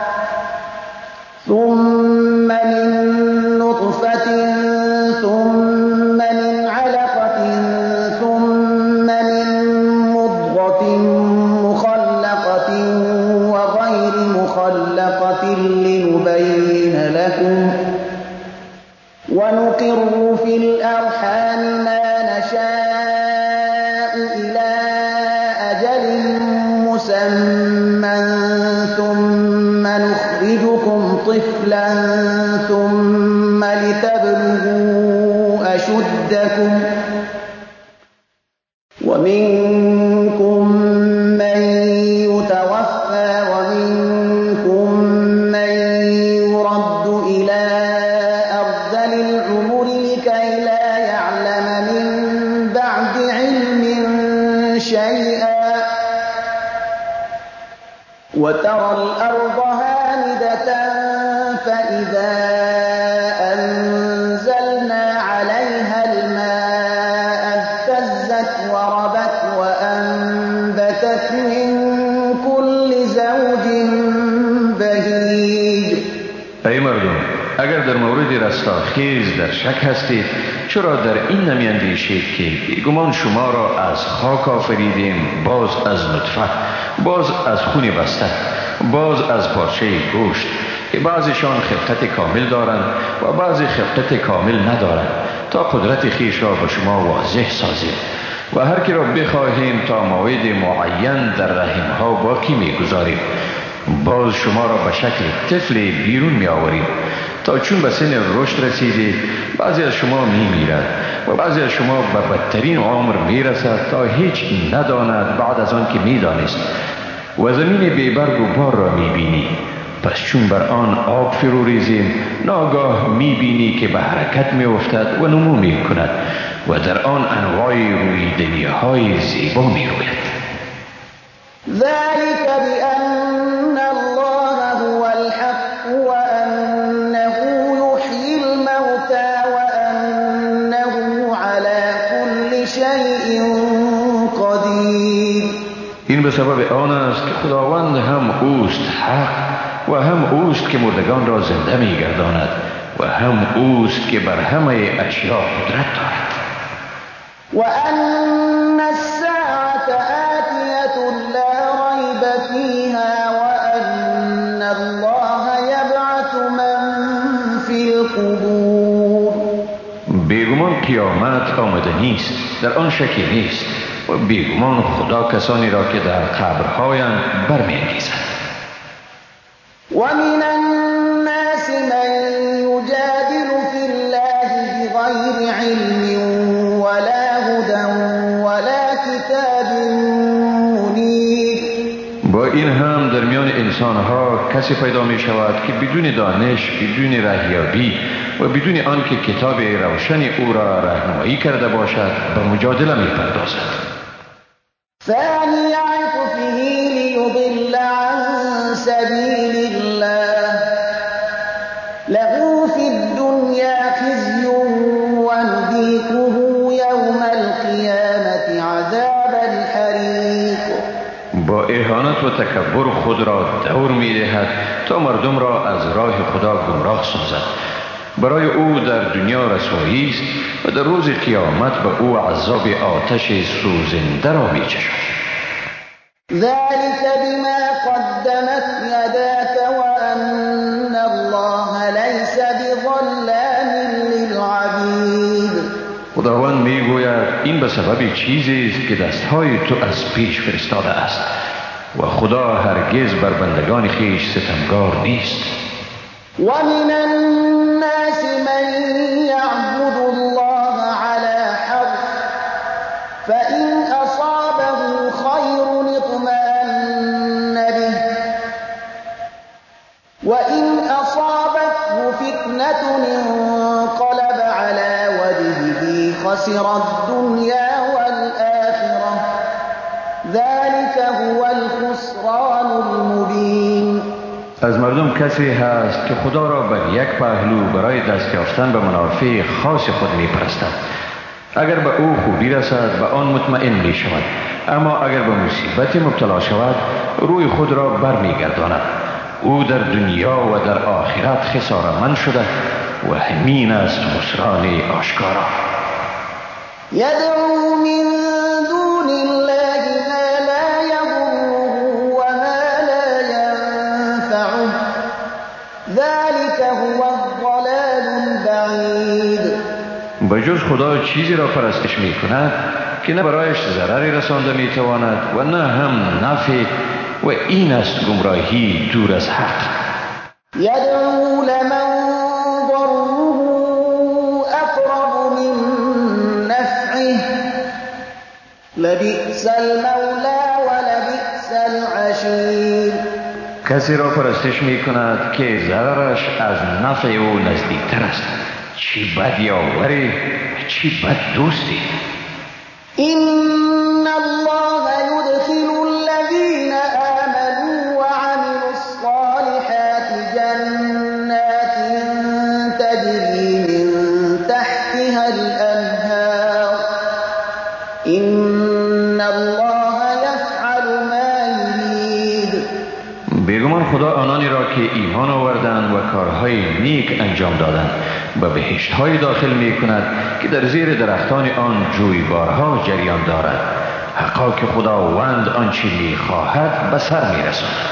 S1: ثم من مضغة مخلقة وغير مخلقة لنبين لكم ونقر في الأرحام ما نشاء إلى أجل مسمى ثم نخرجكم طفلا ثم لتبلغوا أشدكم ومنكم من يتوفى ومنكم من يرد إلى أرذل العمر لكي لا يعلم من بعد علم شيئا وترى الأرض هامدة فإذا أنزلنا عليها الماء اهتزت وربت وأنبتت من كل زوج بهیج.
S2: ای مردم، اگر در مورد رستاخیز در شک هستید، چرا در این نمی‌اندیشید که بیگمان شما را از خاک آفریدیم، باز از نطفه، باز از خون بسته، باز از پارچه گوشت، که بعضیشان خلقت کامل دارند و بعضی خلقت کامل ندارند، تا قدرت خیش را به شما واضح سازیم و هر کی را بخواهیم تا موعد معین در رحمها باقی می‌گذاریم. باز شما را به شکل طفل بیرون می آوریم تا چون به سن رشد رسیدید بعضی از شما می میرد و بعضی از شما به بدترین عمر می رسد تا هیچ نداند بعد از آن که می دانست و زمین بیبرگ و بار را می بینی. پس چون بر آن آب فرو ریزیم ناگاه می بینی که به حرکت می افتد و نمو می کند و در آن انواع رویدنی های زیبا می روید.
S1: ذلك بأن الله هو الحق وأنه يحيي الموتى وأنه على كل شيء قدير.
S2: این به سبب آن است که خداوند هم اوست حق و هم اوست که مردگان را زنده می گرداند و هم اوست که بر همه اشیاء قدرت دارد.
S1: وأن الساعة آتية لا
S2: قیامت آمده نیست، در آن شکی نیست و بیگمان خدا کسانی را که در قبرهایند برمی‌انگیزد.
S1: ومن الناس من يجادل في الله بغير علم ولا هدى ولا کتاب منیر.
S2: با این هم در میان انسانها کسی پیدا می شود که بدون دانش، بدون راهیابی و بدون آنکه کتاب روشن او را راهنمایی کرده باشد به مجادله می پردازد.
S1: ثانی عطفه لیضل عن سبیل الله له فی الدنیا خزی ونذیقه یوم القیامة عذاب الحریق.
S2: با اهانت و تکبر خود را دور می دهد تا مردم را از راه خدا گمراه سازد. برای او در دنیا رسوایی است و در روز قیامت به او عذاب آتش سوزنده را می چشد.
S1: ذلك بما قدمت يداك وأن الله ليس بظلام للعبید.
S2: خداوند می گوید این به سبب چیزی است که دستهای تو از پیش فرستاده است و خدا هرگز بر بندگان خویش ستمگار نیست.
S1: ومن الناس من يعبد الله على حرف فإن أصابه خير اطمأن به وإن أصابته فتنة انقلب على وجهه خسر الدنيا والآخرة ذلك هو الخسران المبين.
S2: از مردم کسی هست که خدا را بر یک پهلو برای دست یافتن به منافع خاص خود می پرستد. اگر به او خوبی رسد به آن مطمئن می شود، اما اگر به مصیبت مبتلا شود روی خود را بر می گرداند. او در دنیا و در آخرت خساره‌مند شده و همین است خسران آشکارا.
S1: يدعو من دون الله ما لا يضره وما لا ينفعه ذلك هو الضلال البعید.
S2: به جز خدا چیزی را پرستش می کند که نه برایش ضرری رسانده می تواند و نه هم نفع و این است گمراهی دور از حق.
S1: يدعو لمن ضره أقرب من نفعه لبئس المولى ولبئس العشیر.
S2: کسی را پرستش می کند که ضررش از نفع او نزدیکتر است. چی بد یاوری، چی بد دوستی.
S1: إن الله يدخل الذين آمنوا وعملوا الصالحات جنات تجري من تحتها الأنهار إن الله يفعل ما يريد.
S2: بیگمان خدا آنانی را که ایمان آوردند و کارهای نیک انجام دادند به بهشت‌های داخل می کند که در زیر درختان آن جویبارها جریان دارد. حقا که خداوند آنچه می خواهد به سر می رساند.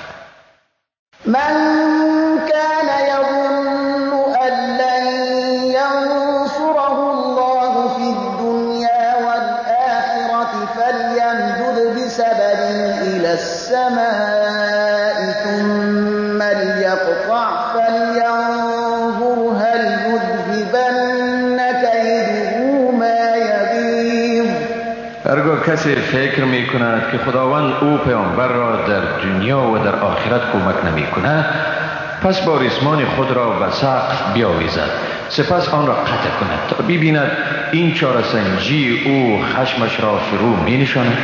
S1: من كان يظن أن لن ينصره الله في الدنيا والآخرة فليمدد بسبب إلى السماء ثم ليقطع فلينظر هل يذهبن كيده ما يغيظ.
S2: هرگاه کسی فکر می کند که خداوند او پیامبر را در دنیا و در آخرت کمک نمی کند، پس با ریسمان خود را به سقف بیاویزد، سپس آن را قطع کند تا ببیند این چاره‌سنجی او خشمش را فرو می نشاند.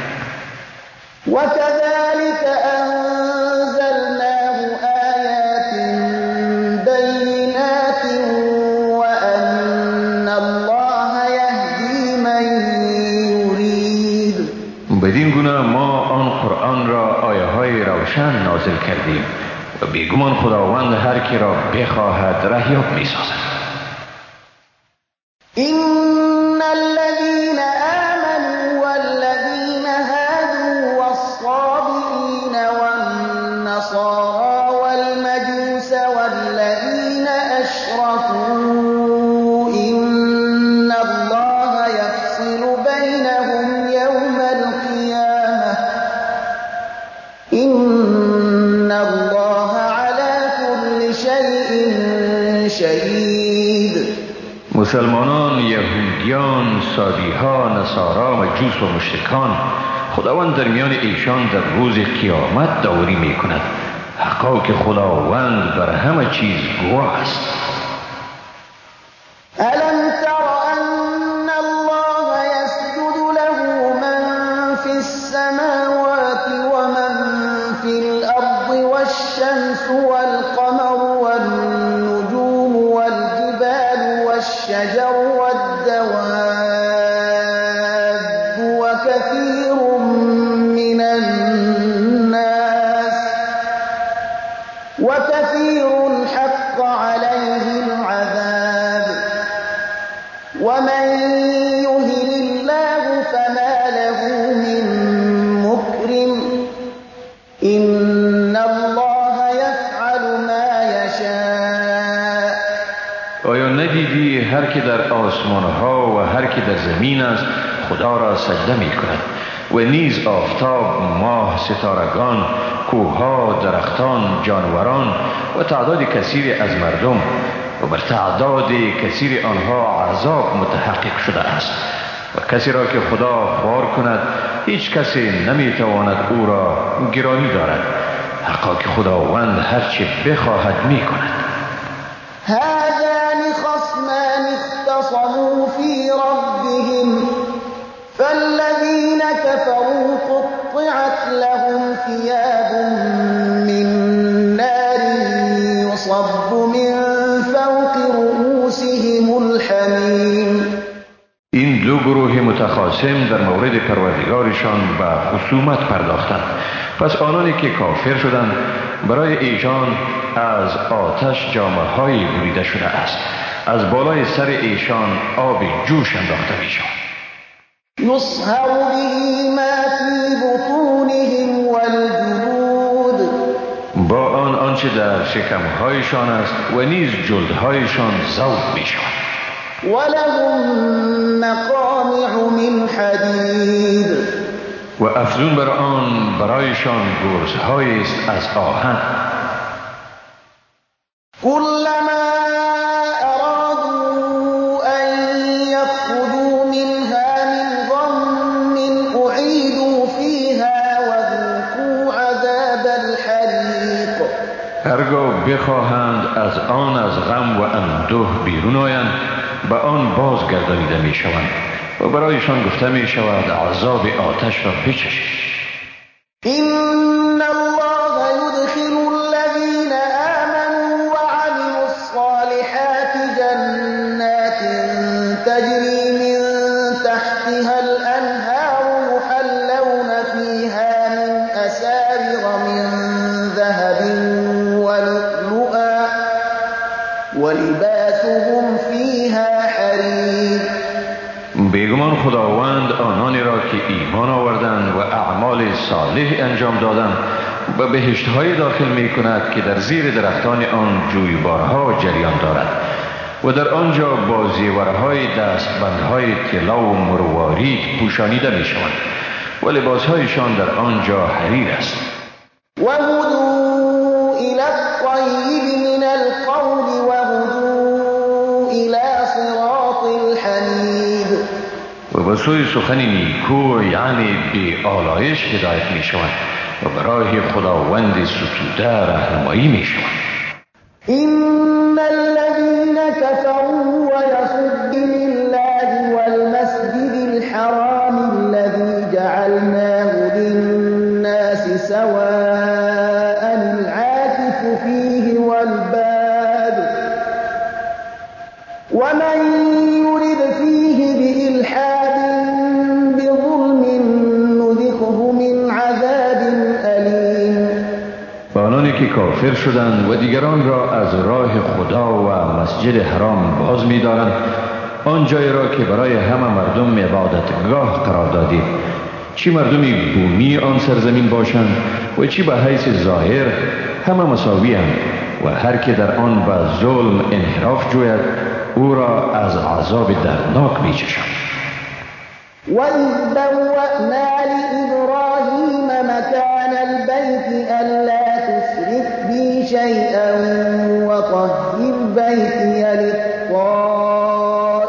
S1: وكذلك أنزلناه آيات بينات وأن الله يهدي من يريد.
S2: بدین گونه ما آن قرآن را آیه های روشن نازل کردیم و بیگمان خداوند هر کی را بخواهد رهیاب می سازد.
S1: إن الذين آمنوا والذين هادوا والصابئين والنصارى والمجوس والذين أشركوا إن
S2: مسلمانان، یهودیان، سادیها، نصارا، مجوس و مشرکان، خداوند در میان ایشان در روز قیامت داوری می کند. حقا که خداوند بر همه چیز گواه است.
S1: ألم تر أن الله يسجد له من في السماوات ومن في الأرض والشمس والقمر والنجوم والجبال والشجر والدواب وكثير حق عليه العذاب ومن يهن الله فما له من مكرم إن الله يفعل ما يشاء.
S2: آیا ندیدی هر که در آسمانها و هر که در زمین است خدا را سجده می کند و نیز آفتاب، ماه، ستارگان، کوهها، درختان، جانوران و تعداد کثیر از مردم و بر تعداد کثیر آنها عذاب متحقق شده است و کسی را که خدا خوار کند هیچ کسی نمیتواند او را گرانی دارد. حقا که خداوند هرچه بخواهد می کند.
S1: هذان خصمان اختصموا في ربهم فالذين كفروا قطعت لهم ثياب من نار يصب من فوق رؤوسهم الحميم.
S2: این دو گروه متخاصم در مورد پروردگارشان به خصومت پرداختند. پس آنانی که کافر شدند برای ایشان از آتش جامه‌هایی بریده شده است، از بالای سر ایشان آب جوش انداخته می شود.
S1: يصهر به ما في بطونهم والجلود.
S2: با آنچه در شکمهایشان است و نیز جلدهایشان ذوب می شود.
S1: ولهم مقامع من حدید.
S2: و افزون بر آن برایشان گرزهایی است از آهن.
S1: كلما أرادوا أن يخرجوا منها من غم أعيدوا فيها وذوقوا عذاب الحریق.
S2: هرگاه بخواهند از غم و اندوه بیرون آیند به آن بازگردانیده می شوند و برایشان گفته می شود عذاب آتش را بچشید.
S1: إن الله يدخل الذين آمنوا وعملوا الصالحات جنات تجري من تحتها الأنهار يحلون فيها من أساور من ذهب ولؤلؤا ولباسهم فيها حرير.
S2: بیگمان خداوند آنانی را که ایمان آوردند و اعمال صالح انجام دادند به بهشت‌های داخل می کند که در زیر درختان آن جویبارها جریان دارد و در آنجا با زیورهای دستبندهای طلا و مروارید پوشانیده می شوند و لباسهایشان در آنجا حریر است.
S1: وهدوا إلى الطيب من القول وهدوا إلى صراط الحمید.
S2: و به سوی سخن نیکو یعنی بی آلایش هدایت می شوند و برای خداوند ستوده راهنمایی می شوند.
S1: إن الذين كفروا ويصدون الله والمسجد الحرام الذي جعلناه للناس سواء العاكف فيه والباد ومن يرد فيه بإلحاد بظلم نذقه من عذاب أليم.
S2: و آنانی که کافر شدند و دیگران را از راه خدا و مسجد حرام باز می دارند، آن جایی را که برای همه مردم عبادتگاه قرار دادید، چی مردمی بومی آن سرزمین باشند و چی به حیث ظاهر همه مساوی اند و هر که در آن به ظلم انحراف جوید او را از عذاب دردناک می چشند.
S1: وَإِذْ بَوَّأْنَا لِإِبْرَاهِيمَ مَكَانَ الْبَيْتِ أَلَّا تُشْرِكْ بِي شَيْئًا وَطَهِّرْ بَيْتِيَ لِلطَّائِفِينَ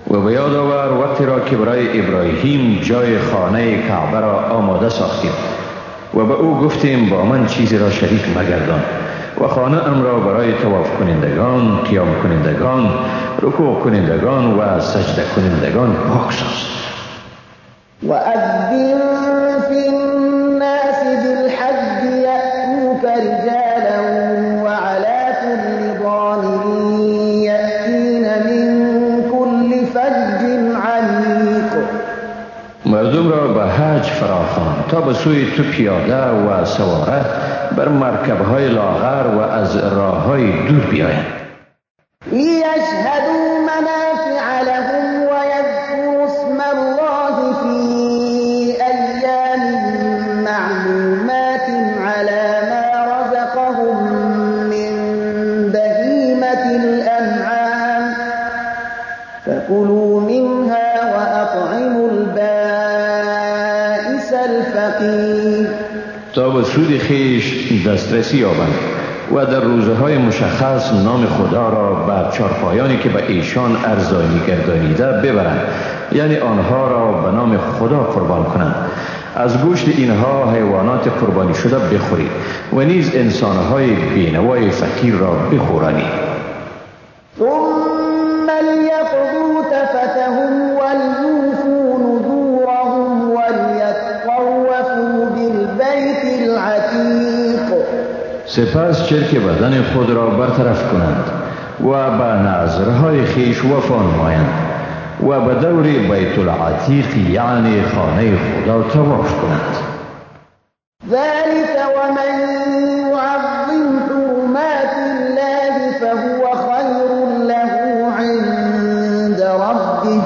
S2: و به یاد آور وقتی را که برای ابراهیم جای خانه کعبه را آماده ساختیم و به او گفتیم با من چیزی را شریک مگردان و خانه ام را برای طواف کنندگان، قیام کنندگان، رکوع کنندگان و سجده کنندگان پاک ساز.
S1: وأذن في الناس بالحج يأتوك رجالا وعلى كل ضامر يأتين من كل فج عميق.
S2: مردم را به حج فراخوان تا به سوی تو پیاده و سواره بر مرکب‌های لاغر و از راه‌های دور بیایند.
S1: لیشهدوا منافع لهم ويذكروا اسم الله في أيام معلومات على ما رزقهم من بهيمة الأنعام فكلوا منها وأطعموا البائس الفقير.
S2: تا به سود خیش دسترسی یابند و در روزهای مشخص نام خدا را بر چارپایانی که به ایشان ارزانی گردانیده ببرند، یعنی آنها را به نام خدا قربان کنند. از گوشت اینها حیوانات قربانی شده بخورید و نیز انسانهای بینوای فقیر را بخورانید.
S1: ثم ليقضوا تفتهم وليوفوا نذورهم وليطوفوا بالبيت العتيق.
S2: سپس چرک بدن خود را برطرف کنند و به نذرهای خیش وفا نمایند و به دور بیت العتیق یعنی خانه خدا طواف کنند.
S1: ذلك ومن يعظم حرمات الله فهو خير له عند ربه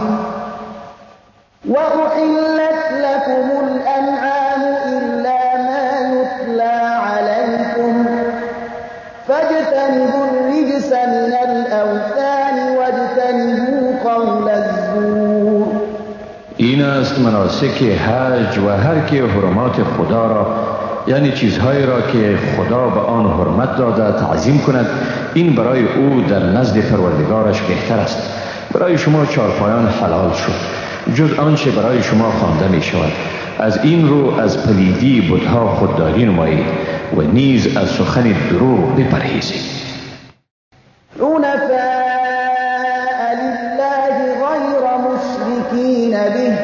S1: وأحلت لكم الأنعام إلا ما يتلى عليكم فاجتنبوا الرجس من الأوثان واجتنبوا قول الزور.
S2: این است مناسک حج و هر که حرمات خدا را یعنی چیزهایی را که خدا به آن حرمت داده تعظیم کند، این برای او در نزد پروردگارش بهتر است. برای شما چارپایان حلال شد جز آنچه برای شما خوانده می شود. از این رو از پلیدی بتها خودداری نمایید و نیز از سخن دروغ بپرهیزید.
S1: حنفاء لله غير مشركين به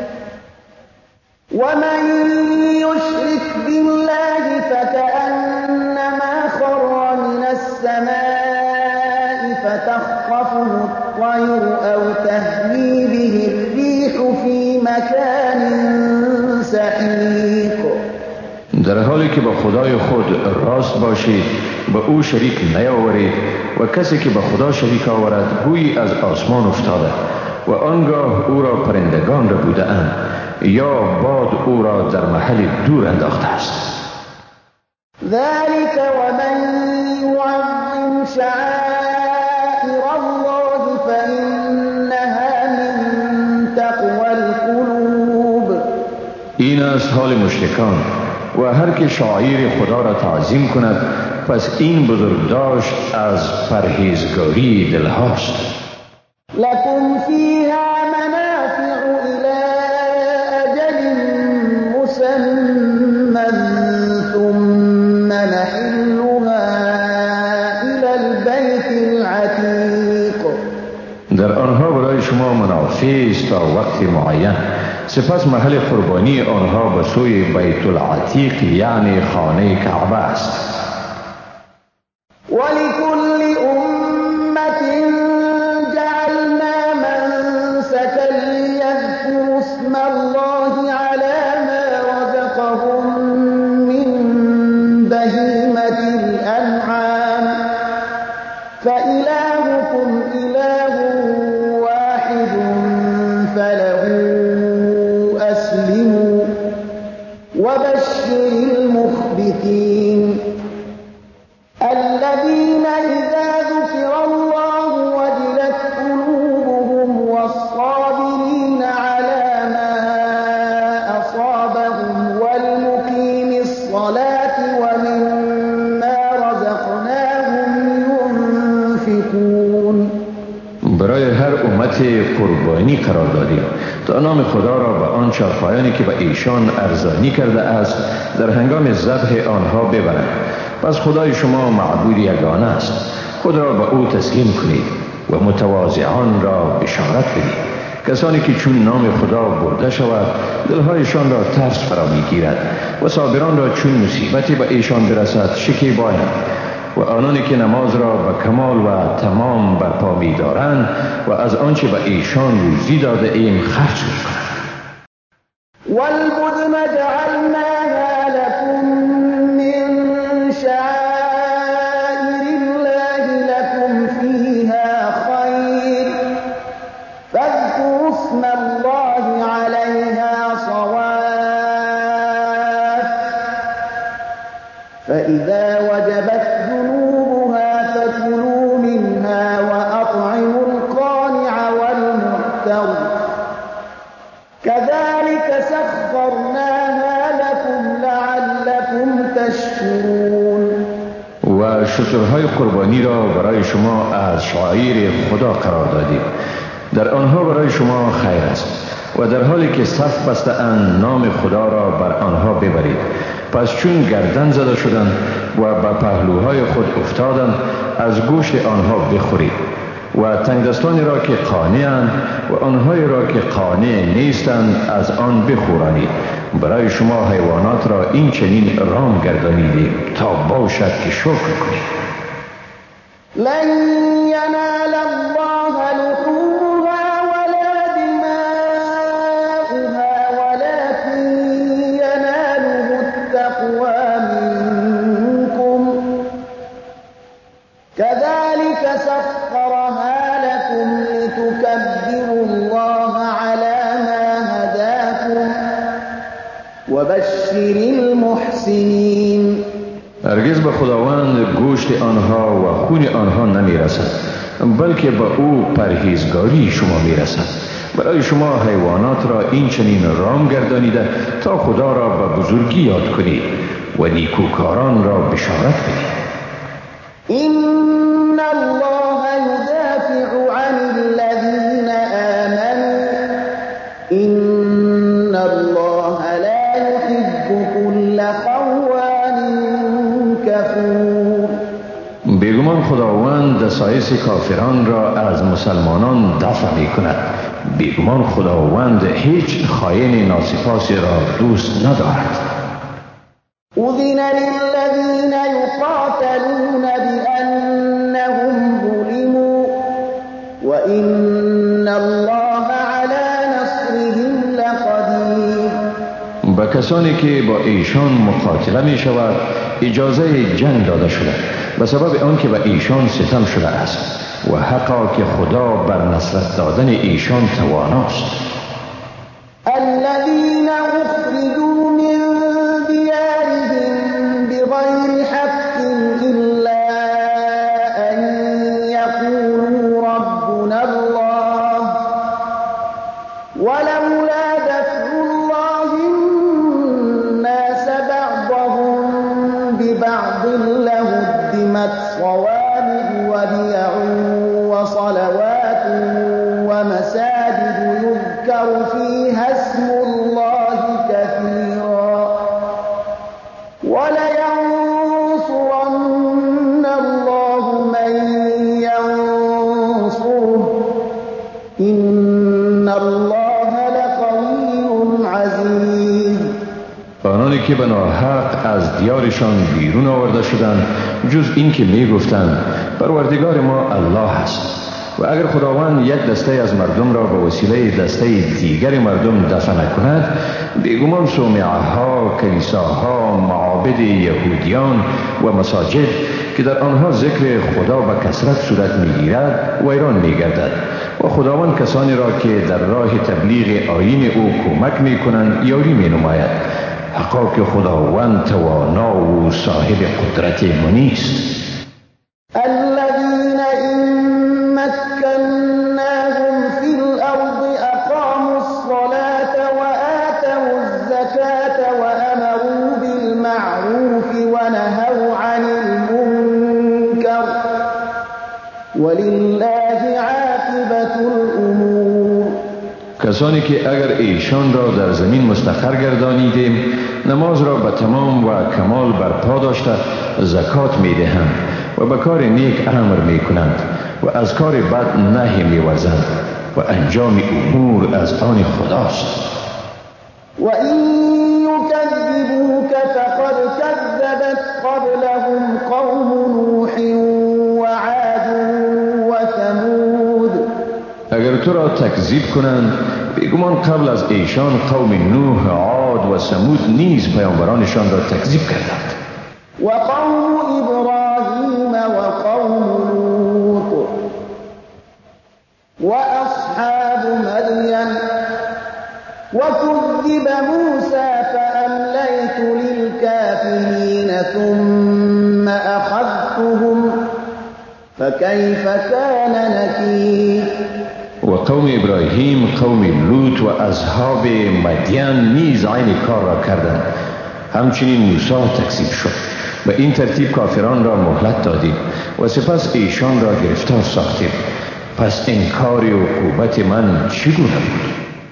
S1: ومن يشرك بالله فكأنما خر من السماء فتخطفه الطير أو تهوي به الريح في مكان سحيق.
S2: در حالی که به خدای خود راست باشید به او شریک نیاورید و کسی که به خدا شریک آورد گویی از آسمان افتاده و آنگاه او را پرندگان را بوده اند یا باد او را در محل دور انداخته است.
S1: ذلك ومن يعظم شعائر الله فإنها من تقوى القلوب.
S2: این است حال مشرکان و هر که شعائر خدا را تعظیم کند پس این بزرگداشت از پرهیزگاری دل هاست.
S1: لكم فيها منافع إلى أجل مسمى ثم محلها إلى البيت العتيق.
S2: در آنها برای شما منافع است تا وقت معین، سپس محل قربانی آنها به سوی بیت العتیق یعنی خانه کعبه است.
S1: ولكل أمة جعلنا منسكا ليذكروا اسم الله على ما رزقهم من بهيمة الأنعام فإلهكم إله واحد فله أسلموا وبشر المخبتين.
S2: علامت قربانی قرار دادیم تا نام خدا را به آن چارپایانی که به ایشان ارزانی کرده است در هنگام ذبح آنها ببرند. پس خدای شما معبود یگانه است. خود را به او تسلیم کنید و متواضعان را بشارت بدید. کسانی که چون نام خدا برده شود دلهایشان را ترس فرا میگیرد و صابران را چون مصیبتی به ایشان برسد شکیبایند و آنانی که نماز را به کمال و تمام برپا می‌دارند و از آنچه به ایشان روزی داده ایم خرج می‌کنند.
S1: والبدن جعلناها لكم من شعائر الله لكم فيها خير فاذكروا اسم الله عليها صواف فإذا وجبت جنوبها فكلوا منها وأطعموا القانع والمعتر كذلك سخرناها لكم لعلكم تشكرون.
S2: و شترهای قربانی را برای شما از شعائر خدا قرار دادیم. در آنها برای شما خیر است و در حالی که صف بسته اند نام خدا را بر آنها ببرید. پس چون گردن زده شدند و به پهلوهای خود افتادند از گوشت آنها بخورید و تنگدستانی را که قانعند و آنهایی را که قانع نیستند از آن بخورانید. برای شما حیوانات را این چنین رام گردانیدیم تا باشد که شکر کنید.
S1: لن ينال الله لحومها ولا دماؤها ولكن يناله التقوى منكم كذلك سخرها لكم لتكبروا الله على ما هداكم وبشر المحسنين.
S2: هرگز به خداوند گوشت آنها و خون آنها نمی رسد بلکه به او پرهیزگاری شما می رسد. برای شما حیوانات را این چنین رام گردانیده تا خدا را به بزرگی یاد کنید و نیکوکاران را بشارت بدید.
S1: إن الله يدافع عن الذين آمنوا إن الله لا يحب كل خوان كفور.
S2: بیگمان خداوند دسایس کافران را از مسلمانان دفع می کند. بیگمان خداوند هیچ خائن ناسپاسی را دوست ندارد.
S1: أذن للذين يقاتلون بأنهم ظلموا وإن الله على نصرهم لقدير.
S2: به کسانی که با ایشان مقاتله می شود اجازه جنگ داده شده به سبب آنکه به ایشان ستم شده است و حقا که خدا بر نصرت دادن ایشان تواناست.
S1: الذين أخرجوا من ديارهم بغير حق إلا أن يقولوا ربنا الله ولولا دفع الله الناس بعضهم ببعض لهدمت صوامع وبيع وصلوات ومساجد يذكر فيها اسم الله كثيرا ولينصرن الله من ينصره إن الله لقوي عزيز.
S2: آنانی که به ناحق از دیارشان بیرون آورده شدند جز این که می گفتند پروردگار ما الله است و اگر خداوند یک دسته از مردم را به وسیله دسته دیگر مردم دفع نکند بیگمان صومعه ها، کلیساها، معابد یهودیان و مساجد که در آنها ذکر خدا به کثرت صورت میگیرد ویران میگردد و خداوند کسانی را که در راه تبلیغ آیین او کمک میکنند یاری مینماید. حقا که خداوند توانا و صاحب قدرت منی است.
S1: الذين إن مكناهم في الأرض أقاموا الصلاة وآتوا الزكاة وأمروا بالمعروف ونهوا عن المنكر ولله عاقبة الأمور.
S2: کسانی که اگر ایشان را در زمین مستقر گردانیدیم نماز را به تمام و کمال برپا داشته زکات می دهند و به کار نیک امر می کنند و از کار بد نهی می ورزند و انجام امور از آن خداست.
S1: و این یکذبوک فقد کذبت قبلهم قوم نوح و عاد و ثمود.
S2: اگر تو را تکذیب کنند بیگمان قبل از ایشان قوم نوح، عاد و ثمود نیز پیامبرانشان را تکذیب کردند.
S1: و قوم ابراهیم و قوم لوط و اصحاب مدین و کذب موسی فاملیت للکافرین ثم اخذتهم فکیف کان نکیر.
S2: و قوم ابراهیم، قوم لوط و اصحاب مدین نیز عین کار را کردند. همچنین موسی تکذیب شد. به این ترتیب کافران را مهلت دادیم و سپس ایشان را گرفتار ساختیم. پس انکار و عقوبت من چگونه بود؟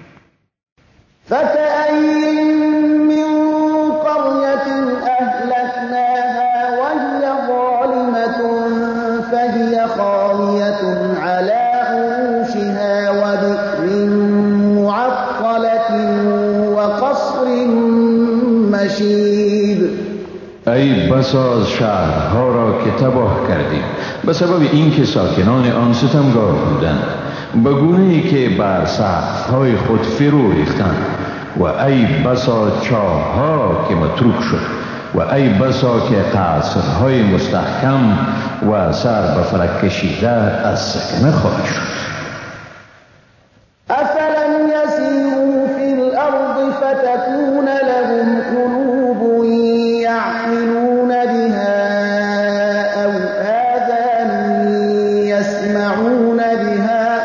S1: فکأین من قرية أهلكناها وهي ظالمة فهي خاوية على عروشها وبئر معطلة وقصر مشيد.
S2: ای بسا از شهرها را که تباه کردیم به سبب اینکه ساکنان آن ستمگار بودند، به گونه‌ای که بر سقف‌های خود فرو ریختند. و ای بسا چاه‌ها که متروک شد و ای بسا که قصرهای مستحکم و سر به فلک کشیده از سکنه خالی شد.
S1: افلم یسیروا فی الارض فتکون لهم قلوب یعقلون بها او آذان یسمعون بها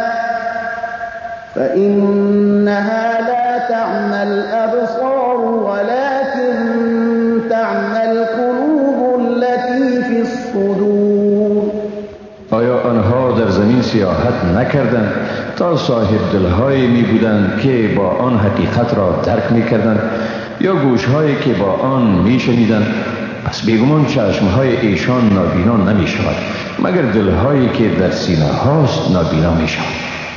S1: فإنها لا تعمى الأبصار ولكن تعمى القلوب التي في الصدور.
S2: آیا آنها در زمین سیاحت نکردند تا صاحب دلهایی می بودند که با آن حقیقت را درک می کردند یا گوشهایی که با آن می شنیدند؟ پس بیگمان چشمهای ایشان نابینا نمی شود مگر دلهایی که در سینه هاست نابینا می شود.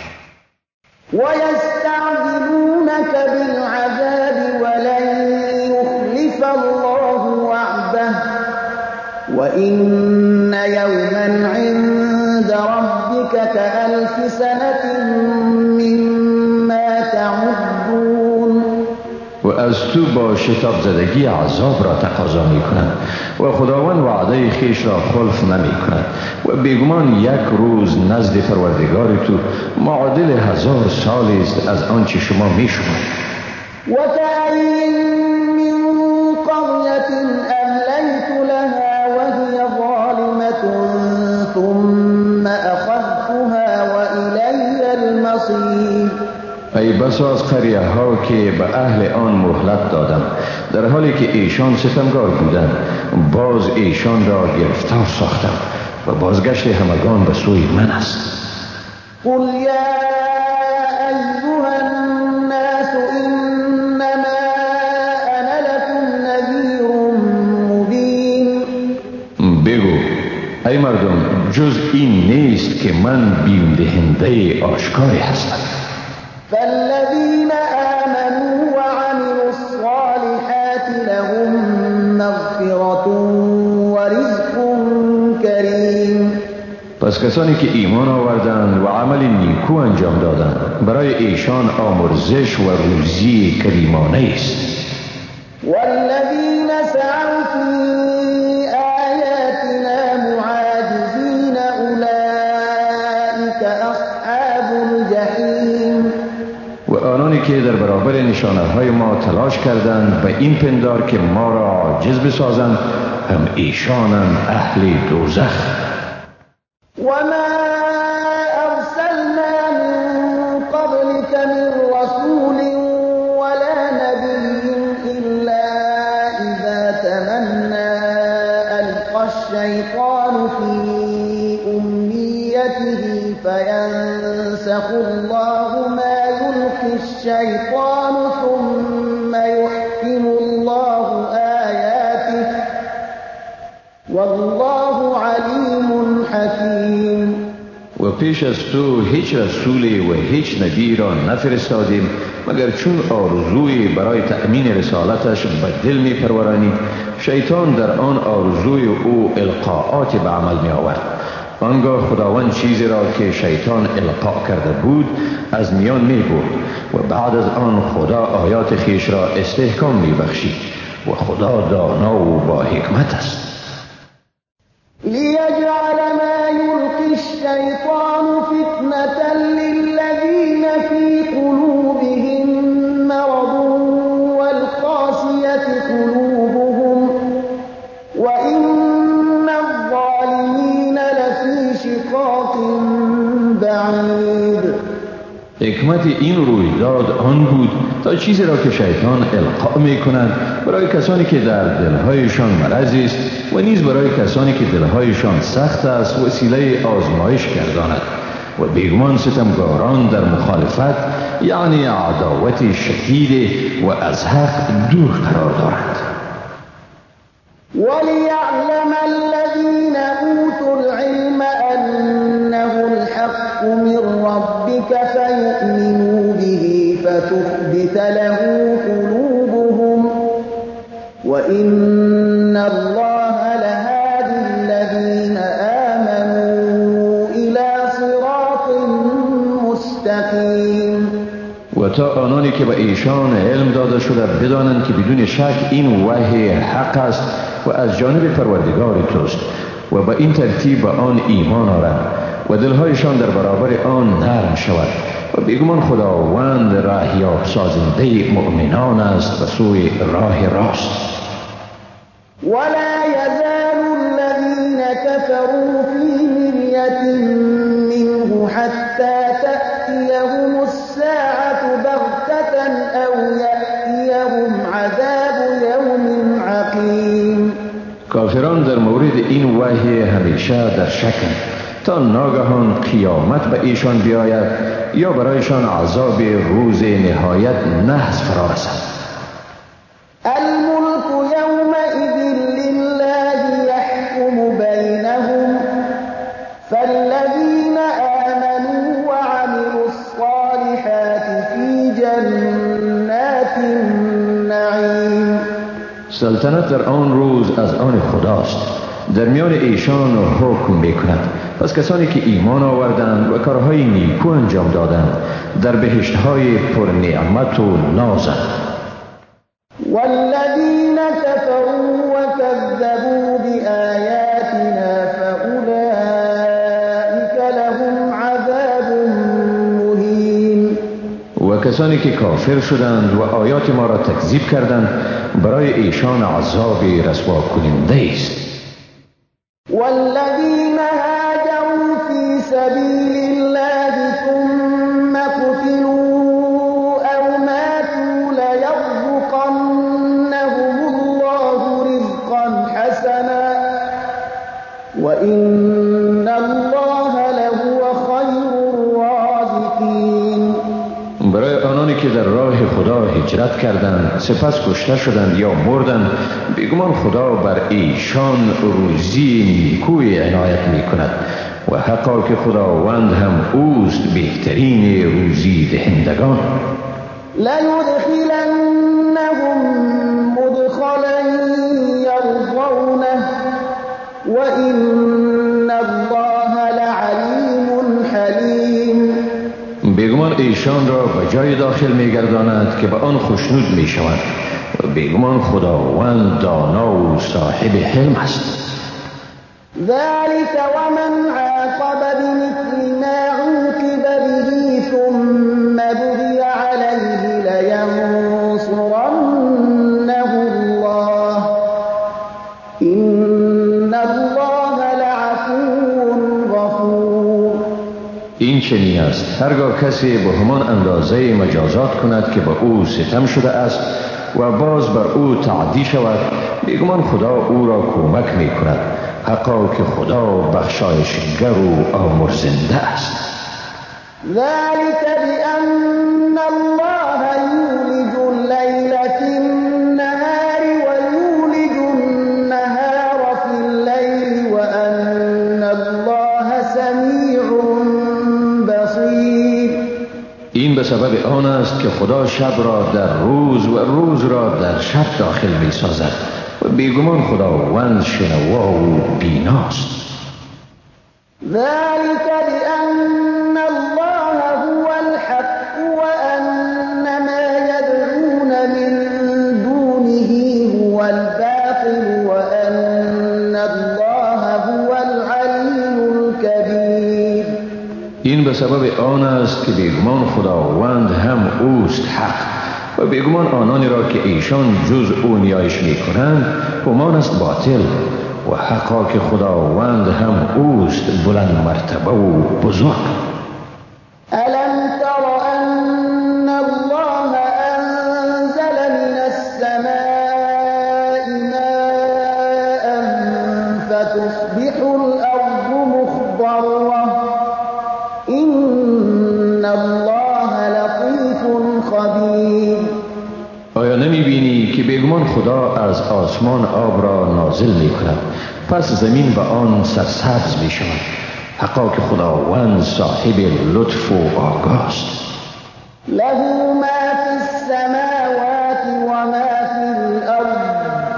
S1: وَيَسْتَعْجِلُونَكَ بِالْعَذَابِ وَلَنْ يُخْلِفَ اللَّهُ وَعْدَهُ وَإِنَّ يَوْمًا عِندَ رَبِّكَ كَأَلْفِ سَنَةٍ مِّمَّا تَعُدُّونَ.
S2: و از تو با شتاب زدگی عذاب را تقاضا می کنند و خداوند وعده خیش را خلف نمی کند و بیگمان یک روز نزد پروردگار تو معادل 1000 سال است از آنچه شما می شمارید.
S1: و کأین من قرية أملیت لها وهی ظالمة ثم أخذتها وإلی المصیر.
S2: ای بسا از قریه ها که به اهل آن مهلت دادم در حالی که ایشان ستمگار بودند، باز ایشان را گرفتار ساختم و بازگشت همگان به سوی من است.
S1: قل یا ایها الناس انما انا لكم نذیر مبین.
S2: بگو ای مردم جز این نیست که من بیم دهنده آشکاری هستم.
S1: فالذین آمنوا وعملوا الصالحات لهم مغفرة ورزق کریم.
S2: پس کسانی که ایمان آوردند و عمل نیکو انجام دادند برای ایشان آمرزش و روزی کریمانه است.
S1: والذین سعوا فی آیاتنا معاجزین اولئک اصحاب الجحیم.
S2: و آنانی که در برابر نشانه های ما تلاش کردند به این پندار که ما را عاجز بسازند هم ایشانند اهل دوزخ.
S1: وما أرسلنا من قبلك من رسول ولا نبي إلا إذا تمنى ألقى الشيطان في أمنيته فينسخ الله ما يلقي الشیطان ثم یحکم الله آیاته والله علیم حکیم.
S2: و پیش از تو هیچ رسولی و هیچ نبی را نفرستادیم مگر چون آرزوی برای تأمین رسالتش به دل می پرورانید، شیطان در آن آرزوی او القاءات به عمل می آورد. آنگاه خداوند چیزی را که شیطان القا کرده بود از میان می برد و بعد از آن خدا آیات خیش را استحکام می بخشید و خدا دانا و با حکمت است.
S1: لیجعل ما یلقی الشیطان فتنة للذین فی قلوبهم مرض والقاسیة قلوبهم وإن الظالمین لفی شقاق بعید.
S2: حکمت این رویداد آن بود تا چیزی را که شیطان القا می کند برای کسانی که در دلهایشان مرض است و نیز برای کسانی که دلهایشان سخت است وسیله آزمایش گرداند و بیگمان ستمگاران در مخالفت یعنی عداوت شدید و از حق دور قرار دارند.
S1: وَلِيَعْلَمَ الَّذِينَ أُوتُوا الْعِلْمَ أَنَّهُ الْحَقُّ مِنْ رَبِّكَ فَيُؤْمِنُوا بِهِ فَتُخْبِتَ لَهُ قُلُوبُهُمْ وَإِنَّ اللَّهَ لَهَادِي الَّذِينَ آمَنُوا إِلَى صِرَاطٍ مُسْتَقِيمٍ.
S2: و تا آنانی که به ایشان علم داده شده بدانند که بدون شک این وحی حق است و از جانب پروردگار توست و به این ترتیب به آن ایمان آورند و دلهایشان در برابر آن نرم شود و بیگمان خداوند راهیاب سازنده مؤمنان است به سوی راه راست.
S1: ولا يزال الذين كفروا في مرية منه حتى تأتيهم الساعة بغتة أو يأتيهم عذاب يوم عقيم.
S2: کافران در مورد این وحی همیشه در شکند تا ناگهان قیامت به ایشان بیاید یا برایشان عذاب روز نهایت نحس فرا رسد.
S1: الملك يومئذ لله يحكم بينهم فالذين آمنوا وعملوا الصالحات في جنات النعيم.
S2: سلطنت در آن روز از آن خداست، در میان ایشان حکم میکند. پس کسانی که ایمان آوردند و کارهای نیکو انجام دادند در بهشت‌های پرنعمت و نازند.
S1: والذین كفروا وكذبوا بآیاتنا فأولئك لهم عذاب مهین.
S2: و کسانی که کافر شدند و آیات ما را تکذیب کردند برای ایشان عذاب رسوا کننده است.
S1: والذین هاجروا فی سبیل الله ثم قتلوا أو ماتوا ليرزقنهم الله رزقا حسنا وإن الله لهو خیر الرازقین.
S2: برای آنانی که در راه خدا هجرت کردند سپس کشته شدند یا مردند بیگمان خدا بر ایشان روزی نیکوی عنایت می کند و حقا که خداوند هم اوست بهترین روزی دهندگان.
S1: ليدخلنهم مدخلا يرضونه وإن الله لعلیم حلیم.
S2: بیگمان ایشان را به جای داخل می گرداند که به آن خوشنود می شوند و بیگمان خداوند دانا و صاحب حلم است.
S1: ذلك ومن عاقب بمثل ما عوقب به ثم بغي عليه لينصرنه الله إن الله لعفو غفور.
S2: این چنین است هرگاه کسی به همان اندازه مجازات کند که به او ستم شده است و باز بر او تعدی شود بیگمان خدا او را کمک می کند حقا که خدا بخشایشگر و آمرزنده است.
S1: ذلك بأن الله
S2: این به سبب آن است که خدا شب را در روز و روز را در شب داخل می سازد و بیگمان خداوند شنوا و بیناست.
S1: ذلك بأن الله هو الحق وأن ما يدعون من دونه هو الباطل وأن الله هو العلي الكبير.
S2: این به سبب آن است که بیگمان خداوند هم اوست حق و بیگمان آنانی را که ایشان جز او نیایش می کنند همان است باطل و حقا که خداوند هم اوست بلند مرتبه و بزرگ.
S1: ألم تر أن الله أنزل من السماء ماء فتصبح الأرض مخضرة إن الله لطيف خبير.
S2: آیا نمی بینی که بیگمان خدا از آسمان آب را نازل می کند پس زمین به آن سرسبز می شود؟ حقا که خداوند صاحب لطف و آگاست.
S1: له ما في السماوات وما في الأرض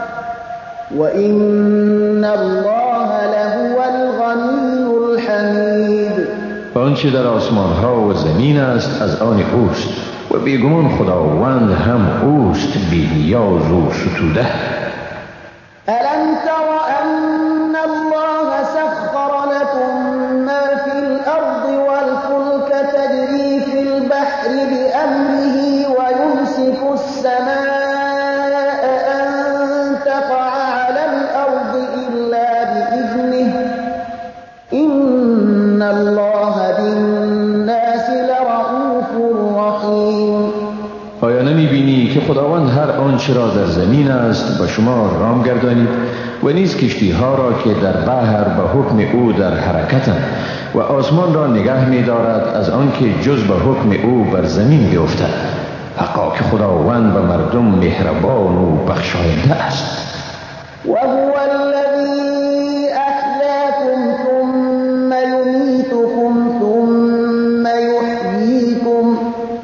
S1: وإن الله لهو الغني الحميد.
S2: آنچه در آسمان ها و زمین است از آن اوست و بیگمان خداوند هم اوست بی نیاز و ستوده.
S1: ألم تر أن الله سخر لكم ما في الأرض والفلك تجري في البحر بأمره ويمسك السماء أن تقع على الأرض إلا بإذنه إن الله بالناس لرءوف رحيم.
S2: آیا نمی بینی که خداوند هر آنچه را در زمین است به شما رام گردانید و نیز کشتی ها را که در بحر به حکم او در حرکتند و آسمان را نگه می دارد از آنکه جز به حکم او بر زمین بیفتد. حقا که خداوند به مردم مهربان و بخشاینده است.
S1: وهو الذي أحياكم ثم يميتكم ثم يحييكم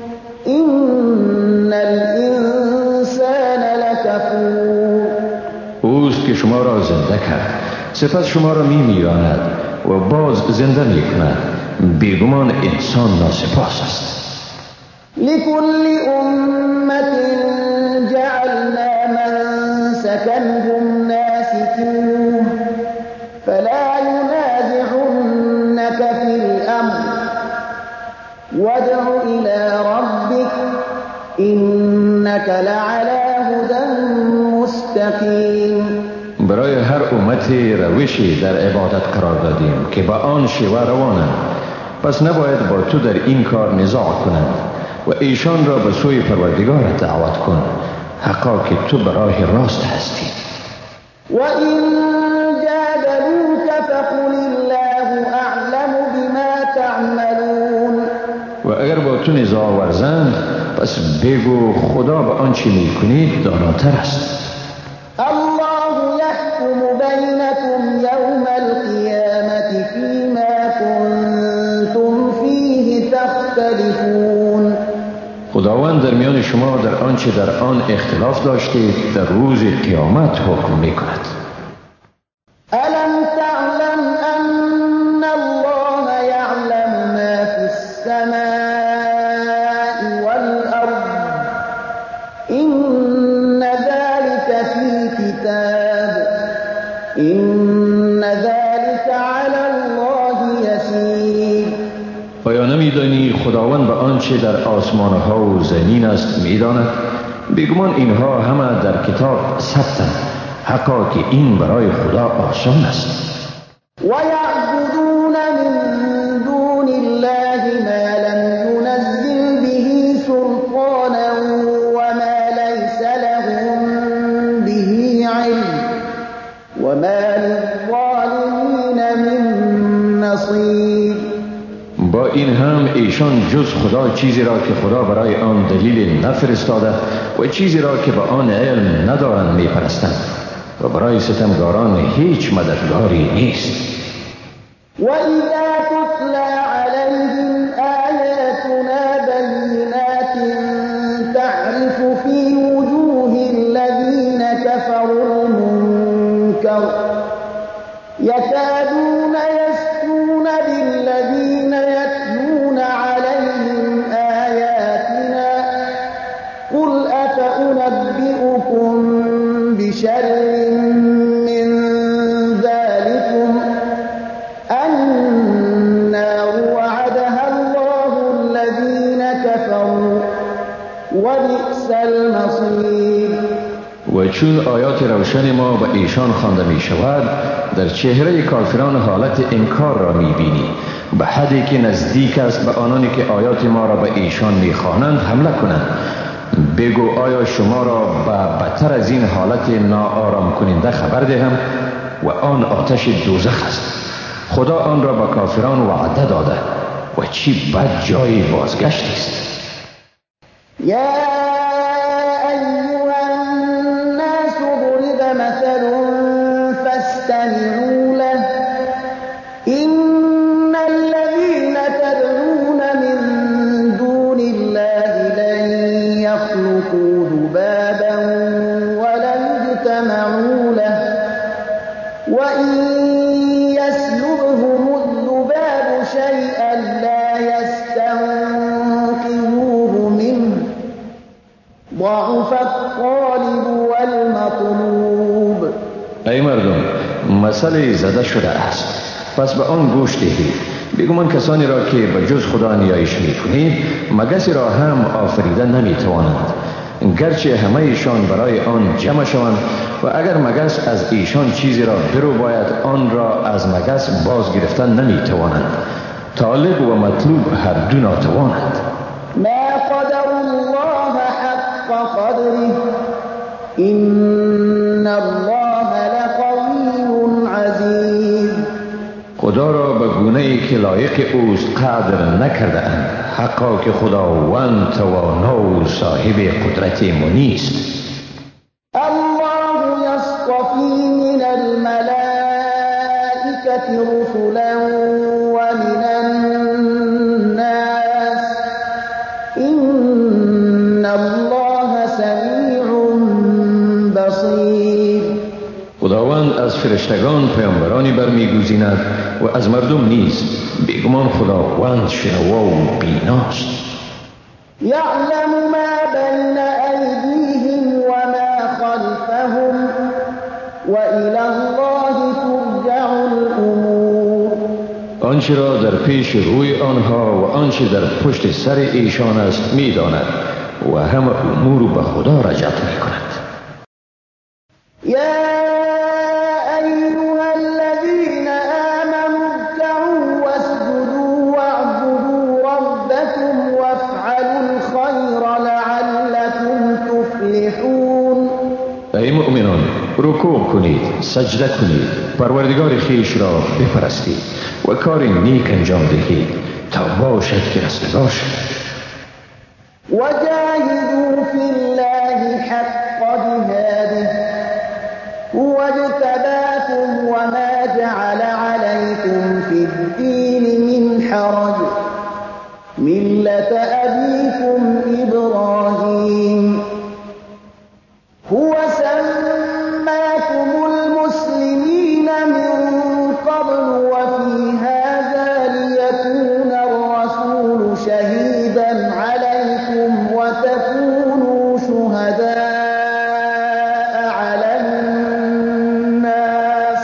S1: إن الإنسان لكفور.
S2: اوست که شما را زنده کرد سپس شما را می میراند و باز زنده می کند. بیگمان انسان ناسپاس است.
S1: لكل أمة جعلنا منسكا هم ناسكوه فلا ينازعنك في الأمر وادع إلى ربك إنك لعلى هدى مستقيم.
S2: برای هر امتی روشی در عبادت قرار دادیم که با آن شیوه روانند پس نباید با تو در این کار نزاع کنند و ایشان را به سوی پروردگار دعوت کن. حقا که تو به راه راست هستی.
S1: وإن جادلوك فقل الله أعلم بما تعملون.
S2: و اگر با تو نزاع ورزند پس بگو خدا به آنچه می کنید داناتر است.
S1: الله يحكم بينكم يوم القيامة فيما كنتم فيه تختلفون.
S2: خداوند در میان شما در آنچه در آن اختلاف داشتید در روز قیامت حکم می کند.
S1: ألم تعلم أن الله يعلم ما في السماء والأرض إن ذلك في كتاب إن ذلك على الله يسير.
S2: آیا نمی‌دانی خداوند به آنچه در آسمان‌ها و زمین است می‌داند؟ بیگمان اینها همه در کتاب ثبتند. حقا که این برای خدا آسان است.
S1: ويعبدون من دون الله ما لم ينزل به سلطانا وما ليس لهم به علم وما للظالمين من نصير.
S2: با این هم ایشان جز خدا چیزی را که خدا برای آن دلیل نفرستاده و چیزی را که به آن علم ندارند میپرستند و برای ستمگاران هیچ مددگاری نیست.
S1: وَإِذَا تُتْلَى عَلَيْهِمْ آيَاتُنَا بَيِّنَاتٍ كفروا وبئس المصير.
S2: و چون آیات روشن ما به ایشان خوانده می شود، در چهره کافران حالت انکار را می بینی، به حدی که نزدیک است به آنانی که آیات ما را به ایشان می خوانند حمله کنند. بگو آیا شما را به بدتر از این حالت ناآرام کننده خبر دهم؟ و آن آتش دوزخ است. خدا آن را به کافران وعده داده و چی بد جای بازگشت است.
S1: یا ایها الناس ضرب مثل فاستمعوا له ان الذين تدعون من دون الله لن يخلقوا ذبابا ولن يجتمعوا له وإن يسلبهم الذباب شيئا لا يستنقذوه منه ضعف الطالب والمطلوب.
S2: ای مردم، مسئله زده شده است، پس به آن گوش دهید. بیگمان کسانی را که به جز خدا نیایش می کنید مگسی را هم آفریده نمی توانند، گرچه همه ایشان برای آن جمع شوند و اگر مگس از ایشان چیزی را برو باید آن را از مگس باز گرفتن نمی توانند. طالب و مطلوب هر دو ناتوانند.
S1: ما قدر الله حق قدره ان الله لقوی عزیز.
S2: خدا را به گونه ای که لایق اوست قدر نکرده اند، حقا که خداوند توانا و صاحب قدرت منیست.
S1: الله يصطفي من الملائكة رسلا ومن الناس إن الله سميع بصير.
S2: خداوند از فرشتگان پیامبرانی برمیگزیند و از مردم نیز، بیگمان خداوند شنوا و بیناست.
S1: يعلم ما بين أيديهم وما خلفهم وإلى الله ترجع الأمور.
S2: آنچه را در پیش روی آنها و آنچه در پشت سر ایشان است می‌داند و همه امور به خدا رجعت می‌کند. ای مؤمنان، رکوع کنید، سجده کنید، پروردگار خیش را بپرستید و کار نیک انجام دهید تا باشد که رستگار شد.
S1: وجاهدوا فی الله حق جهاده هو اجتباكم وما جعل عليكم في الدين من حرج ملة أبيكم إبراهيم هو سماكم المسلمين من قبل وفي هذا ليكون الرسول شهيدا عليكم وتكونوا شهداء على الناس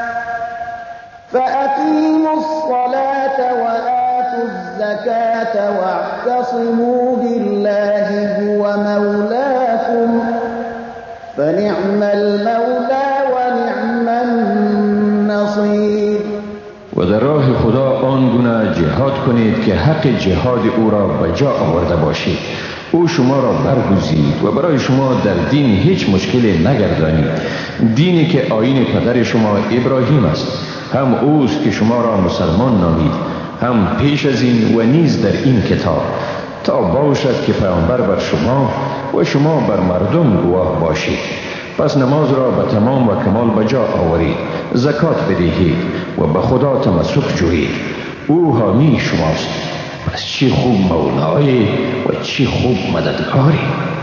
S1: فأقيموا الصلاة وآتوا الزكاة واعتصموا بالله هو مولاكم فنعم المولى ونعم النصير.
S2: و در راه خدا آنگونه جهاد کنید که حق جهاد او را به جا آورده باشید. او شما را برگزید و برای شما در دین هیچ مشکلی نگردانید. دینی که آیین پدر شما ابراهیم است، هم اوست که شما را مسلمان نامید، هم پیش از این و نیز در این کتاب، تا باشد که پیامبر بر شما و شما بر مردم گواه باشید. پس نماز را به تمام و کمال به جا آورید، زکات بدهید و به خدا تمسک جویید. او حامی شماست. پس چی خوب مولای و چی خوب مددگاری.